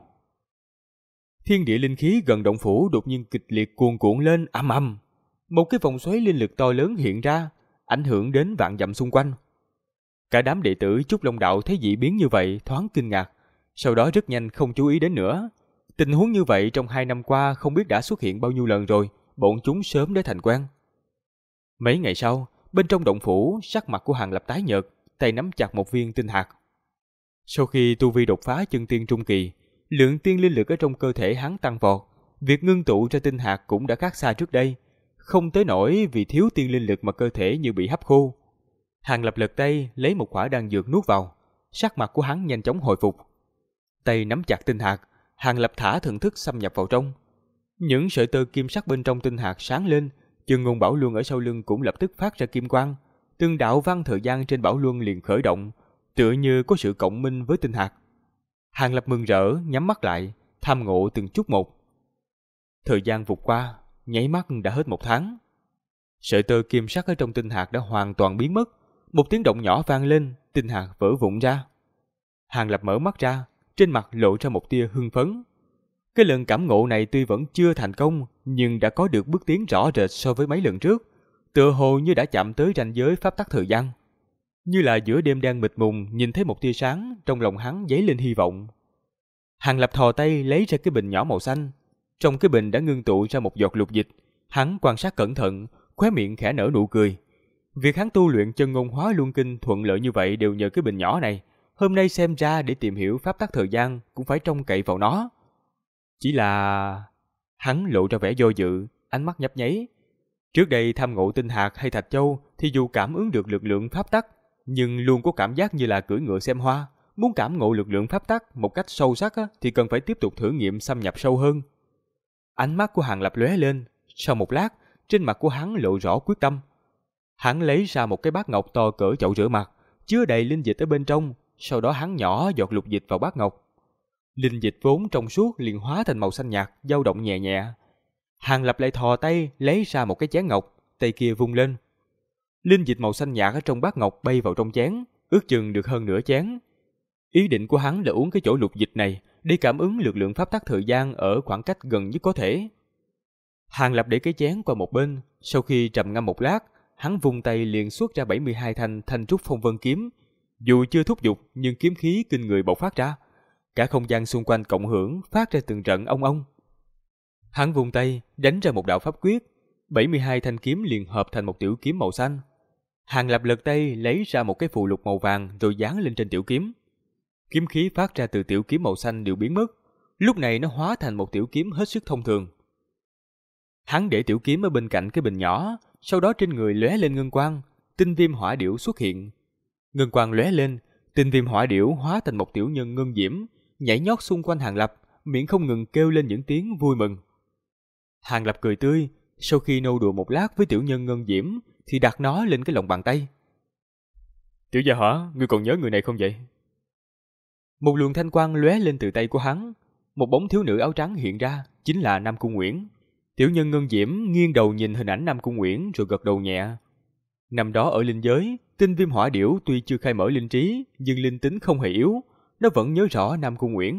A: Thiên địa linh khí gần động phủ đột nhiên kịch liệt cuồn cuộn lên, ầm ầm. Một cái vòng xoáy linh lực to lớn hiện ra, ảnh hưởng đến vạn dặm xung quanh. Cả đám đệ tử Trúc Long Đạo thấy dị biến như vậy thoáng kinh ngạc, sau đó rất nhanh không chú ý đến nữa. Tình huống như vậy trong 2 năm qua không biết đã xuất hiện bao nhiêu lần rồi, bọn chúng sớm đã thành quen. Mấy ngày sau, bên trong động phủ, sắc mặt của Hàng Lập tái nhợt, tay nắm chặt một viên tinh hạt. Sau khi tu vi đột phá chân tiên trung kỳ, lượng tiên linh lực ở trong cơ thể hắn tăng vọt, việc ngưng tụ ra tinh hạt cũng đã khác xa trước đây, không tới nỗi vì thiếu tiên linh lực mà cơ thể như bị hấp khô. Hàng Lập lật tay lấy một quả đan dược nuốt vào, sắc mặt của hắn nhanh chóng hồi phục. Tay nắm chặt tinh hạt, Hàng Lập thả thần thức xâm nhập vào trong. Những sợi tơ kim sắc bên trong tinh hạt sáng lên, Chân Ngôn Bảo Luân ở sau lưng cũng lập tức phát ra kim quang, từng đạo văn thời gian trên Bảo Luân liền khởi động, tựa như có sự cộng minh với tinh hạt. Hàng Lập mừng rỡ nhắm mắt lại, tham ngộ từng chút một. Thời gian vụt qua, nháy mắt đã hết 1 tháng. Sợi tơ kim sắc ở trong tinh hạt đã hoàn toàn biến mất, một tiếng động nhỏ vang lên, tinh hạt vỡ vụn ra. Hàng Lập mở mắt ra, trên mặt lộ ra một tia hưng phấn. Cái lần cảm ngộ này tuy vẫn chưa thành công, nhưng đã có được bước tiến rõ rệt so với mấy lần trước, tựa hồ như đã chạm tới ranh giới pháp tắc thời gian. Như là giữa đêm đang mịt mùng nhìn thấy một tia sáng, trong lòng hắn dấy lên hy vọng. Hàng Lập thò tay lấy ra cái bình nhỏ màu xanh. Trong cái bình đã ngưng tụ ra một giọt lục dịch. Hắn quan sát cẩn thận, khóe miệng khẽ nở nụ cười. Việc hắn tu luyện Chân Ngôn Hóa Luân Kinh thuận lợi như vậy đều nhờ cái bình nhỏ này. Hôm nay xem ra để tìm hiểu pháp tắc thời gian cũng phải trông cậy vào nó. Chỉ là... Hắn lộ ra vẻ do dự, ánh mắt nhấp nháy. Trước đây tham ngộ tinh hạt hay thạch châu thì dù cảm ứng được lực lượng pháp tắc, nhưng luôn có cảm giác như là cưỡi ngựa xem hoa. Muốn cảm ngộ lực lượng pháp tắc một cách sâu sắc thì cần phải tiếp tục thử nghiệm xâm nhập sâu hơn. Ánh mắt của Hàng Lập lóe lên, sau một lát, trên mặt của hắn lộ rõ quyết tâm. Hắn lấy ra một cái bát ngọc to cỡ chậu rửa mặt, chứa đầy linh dịch ở bên trong, sau đó hắn nhỏ giọt lục dịch vào bát ngọc. Linh dịch vốn trong suốt liền hóa thành màu xanh nhạt, dao động nhẹ nhẹ. Hàng Lập lại thò tay lấy ra một cái chén ngọc, tay kia vung lên. Linh dịch màu xanh nhạt ở trong bát ngọc bay vào trong chén, ước chừng được hơn nửa chén. Ý định của hắn là uống cái chỗ lục dịch này để cảm ứng lực lượng pháp tắc thời gian ở khoảng cách gần nhất có thể. Hàng Lập để cái chén qua một bên, sau khi trầm ngâm một lát, hắn vung tay liền xuất ra 72 thanh thanh trúc phong vân kiếm. Dù chưa thúc giục nhưng kiếm khí kinh người bộc phát ra. Cả không gian xung quanh cộng hưởng phát ra từng trận ong ong. Hắn vung tay đánh ra một đạo pháp quyết, 72 thanh kiếm liền hợp thành một tiểu kiếm màu xanh. Hàng Lập lật tay lấy ra một cái phù lục màu vàng rồi dán lên trên tiểu kiếm. Kiếm khí phát ra từ tiểu kiếm màu xanh đều biến mất, lúc này nó hóa thành một tiểu kiếm hết sức thông thường. Hắn để tiểu kiếm ở bên cạnh cái bình nhỏ, sau đó trên người lóe lên ngân quang, tinh viêm hỏa điểu xuất hiện. Ngân quang lóe lên, tinh viêm hỏa điểu hóa thành một tiểu nhân ngân diễm, nhảy nhót xung quanh Hàng Lập, miệng không ngừng kêu lên những tiếng vui mừng. Hàng Lập cười tươi, sau khi nô đùa một lát với tiểu nhân ngân diễm thì đặt nó lên cái lòng bàn tay. Tiểu gia hỏa, ngươi còn nhớ người này không vậy? Một luồng thanh quang lóe lên từ tay của hắn, một bóng thiếu nữ áo trắng hiện ra, chính là Nam Cung Uyển. Tiểu nhân ngân diễm nghiêng đầu nhìn hình ảnh Nam Cung Uyển rồi gật đầu nhẹ. Năm đó ở linh giới, tinh viêm hỏa điểu tuy chưa khai mở linh trí, nhưng linh tính không hề yếu, nó vẫn nhớ rõ Nam Cung Uyển.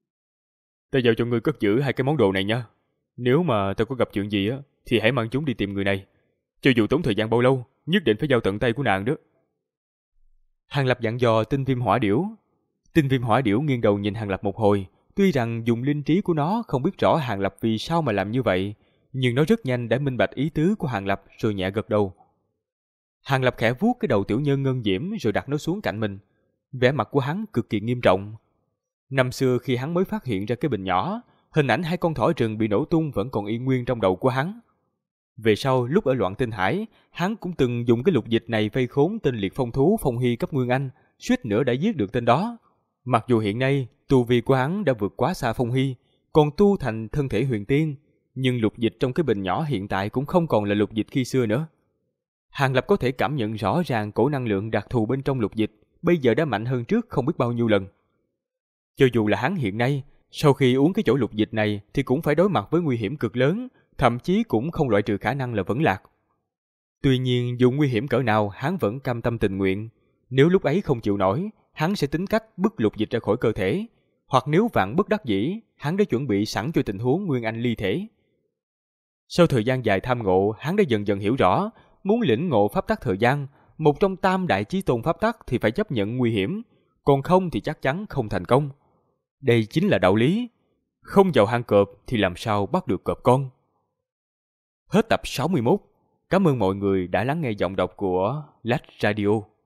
A: Ta giao cho ngươi cất giữ hai cái món đồ này nha. Nếu mà ta có gặp chuyện gì thì hãy mang chúng đi tìm người này. Cho dù tốn thời gian bao lâu, nhất định phải giao tận tay của nàng đó. Hàng Lập dặn dò tinh viêm hỏa điểu. Tinh viêm hỏa điểu nghiêng đầu nhìn Hàng Lập một hồi, tuy rằng dùng linh trí của nó không biết rõ Hàng Lập vì sao mà làm như vậy, nhưng nó rất nhanh đã minh bạch ý tứ của Hàng Lập rồi nhẹ gật đầu. Hàng Lập khẽ vuốt cái đầu tiểu nhân ngân diễm rồi đặt nó xuống cạnh mình. Vẻ mặt của hắn cực kỳ nghiêm trọng. Năm xưa khi hắn mới phát hiện ra cái bình nhỏ, hình ảnh hai con thỏ rừng bị nổ tung vẫn còn yên nguyên trong đầu của hắn. Về sau, lúc ở Loạn Tinh Hải, hắn cũng từng dùng cái lục dịch này vây khốn tên liệt phong thú Phong Hy cấp Nguyên Anh, suýt nữa đã giết được tên đó. Mặc dù hiện nay, tu vi của hắn đã vượt quá xa Phong Hy, còn tu thành thân thể huyền tiên, nhưng lục dịch trong cái bình nhỏ hiện tại cũng không còn là lục dịch khi xưa nữa. Hàng Lập có thể cảm nhận rõ ràng cổ năng lượng đặc thù bên trong lục dịch, bây giờ đã mạnh hơn trước không biết bao nhiêu lần. Cho dù là hắn hiện nay, sau khi uống cái chỗ lục dịch này thì cũng phải đối mặt với nguy hiểm cực lớn, thậm chí cũng không loại trừ khả năng là vẫn lạc. Tuy nhiên dù nguy hiểm cỡ nào hắn vẫn cam tâm tình nguyện. Nếu lúc ấy không chịu nổi, hắn sẽ tính cách bứt lục dịch ra khỏi cơ thể. Hoặc nếu vạn bất đắc dĩ, hắn đã chuẩn bị sẵn cho tình huống Nguyên Anh ly thể. Sau thời gian dài tham ngộ, hắn đã dần dần hiểu rõ, muốn lĩnh ngộ pháp tắc thời gian, một trong tam đại chí tôn pháp tắc thì phải chấp nhận nguy hiểm, còn không thì chắc chắn không thành công. Đây chính là đạo lý. Không vào hang cọp thì làm sao bắt được cọp con. Hết tập 61. Cảm ơn mọi người đã lắng nghe giọng đọc của Lách Radio.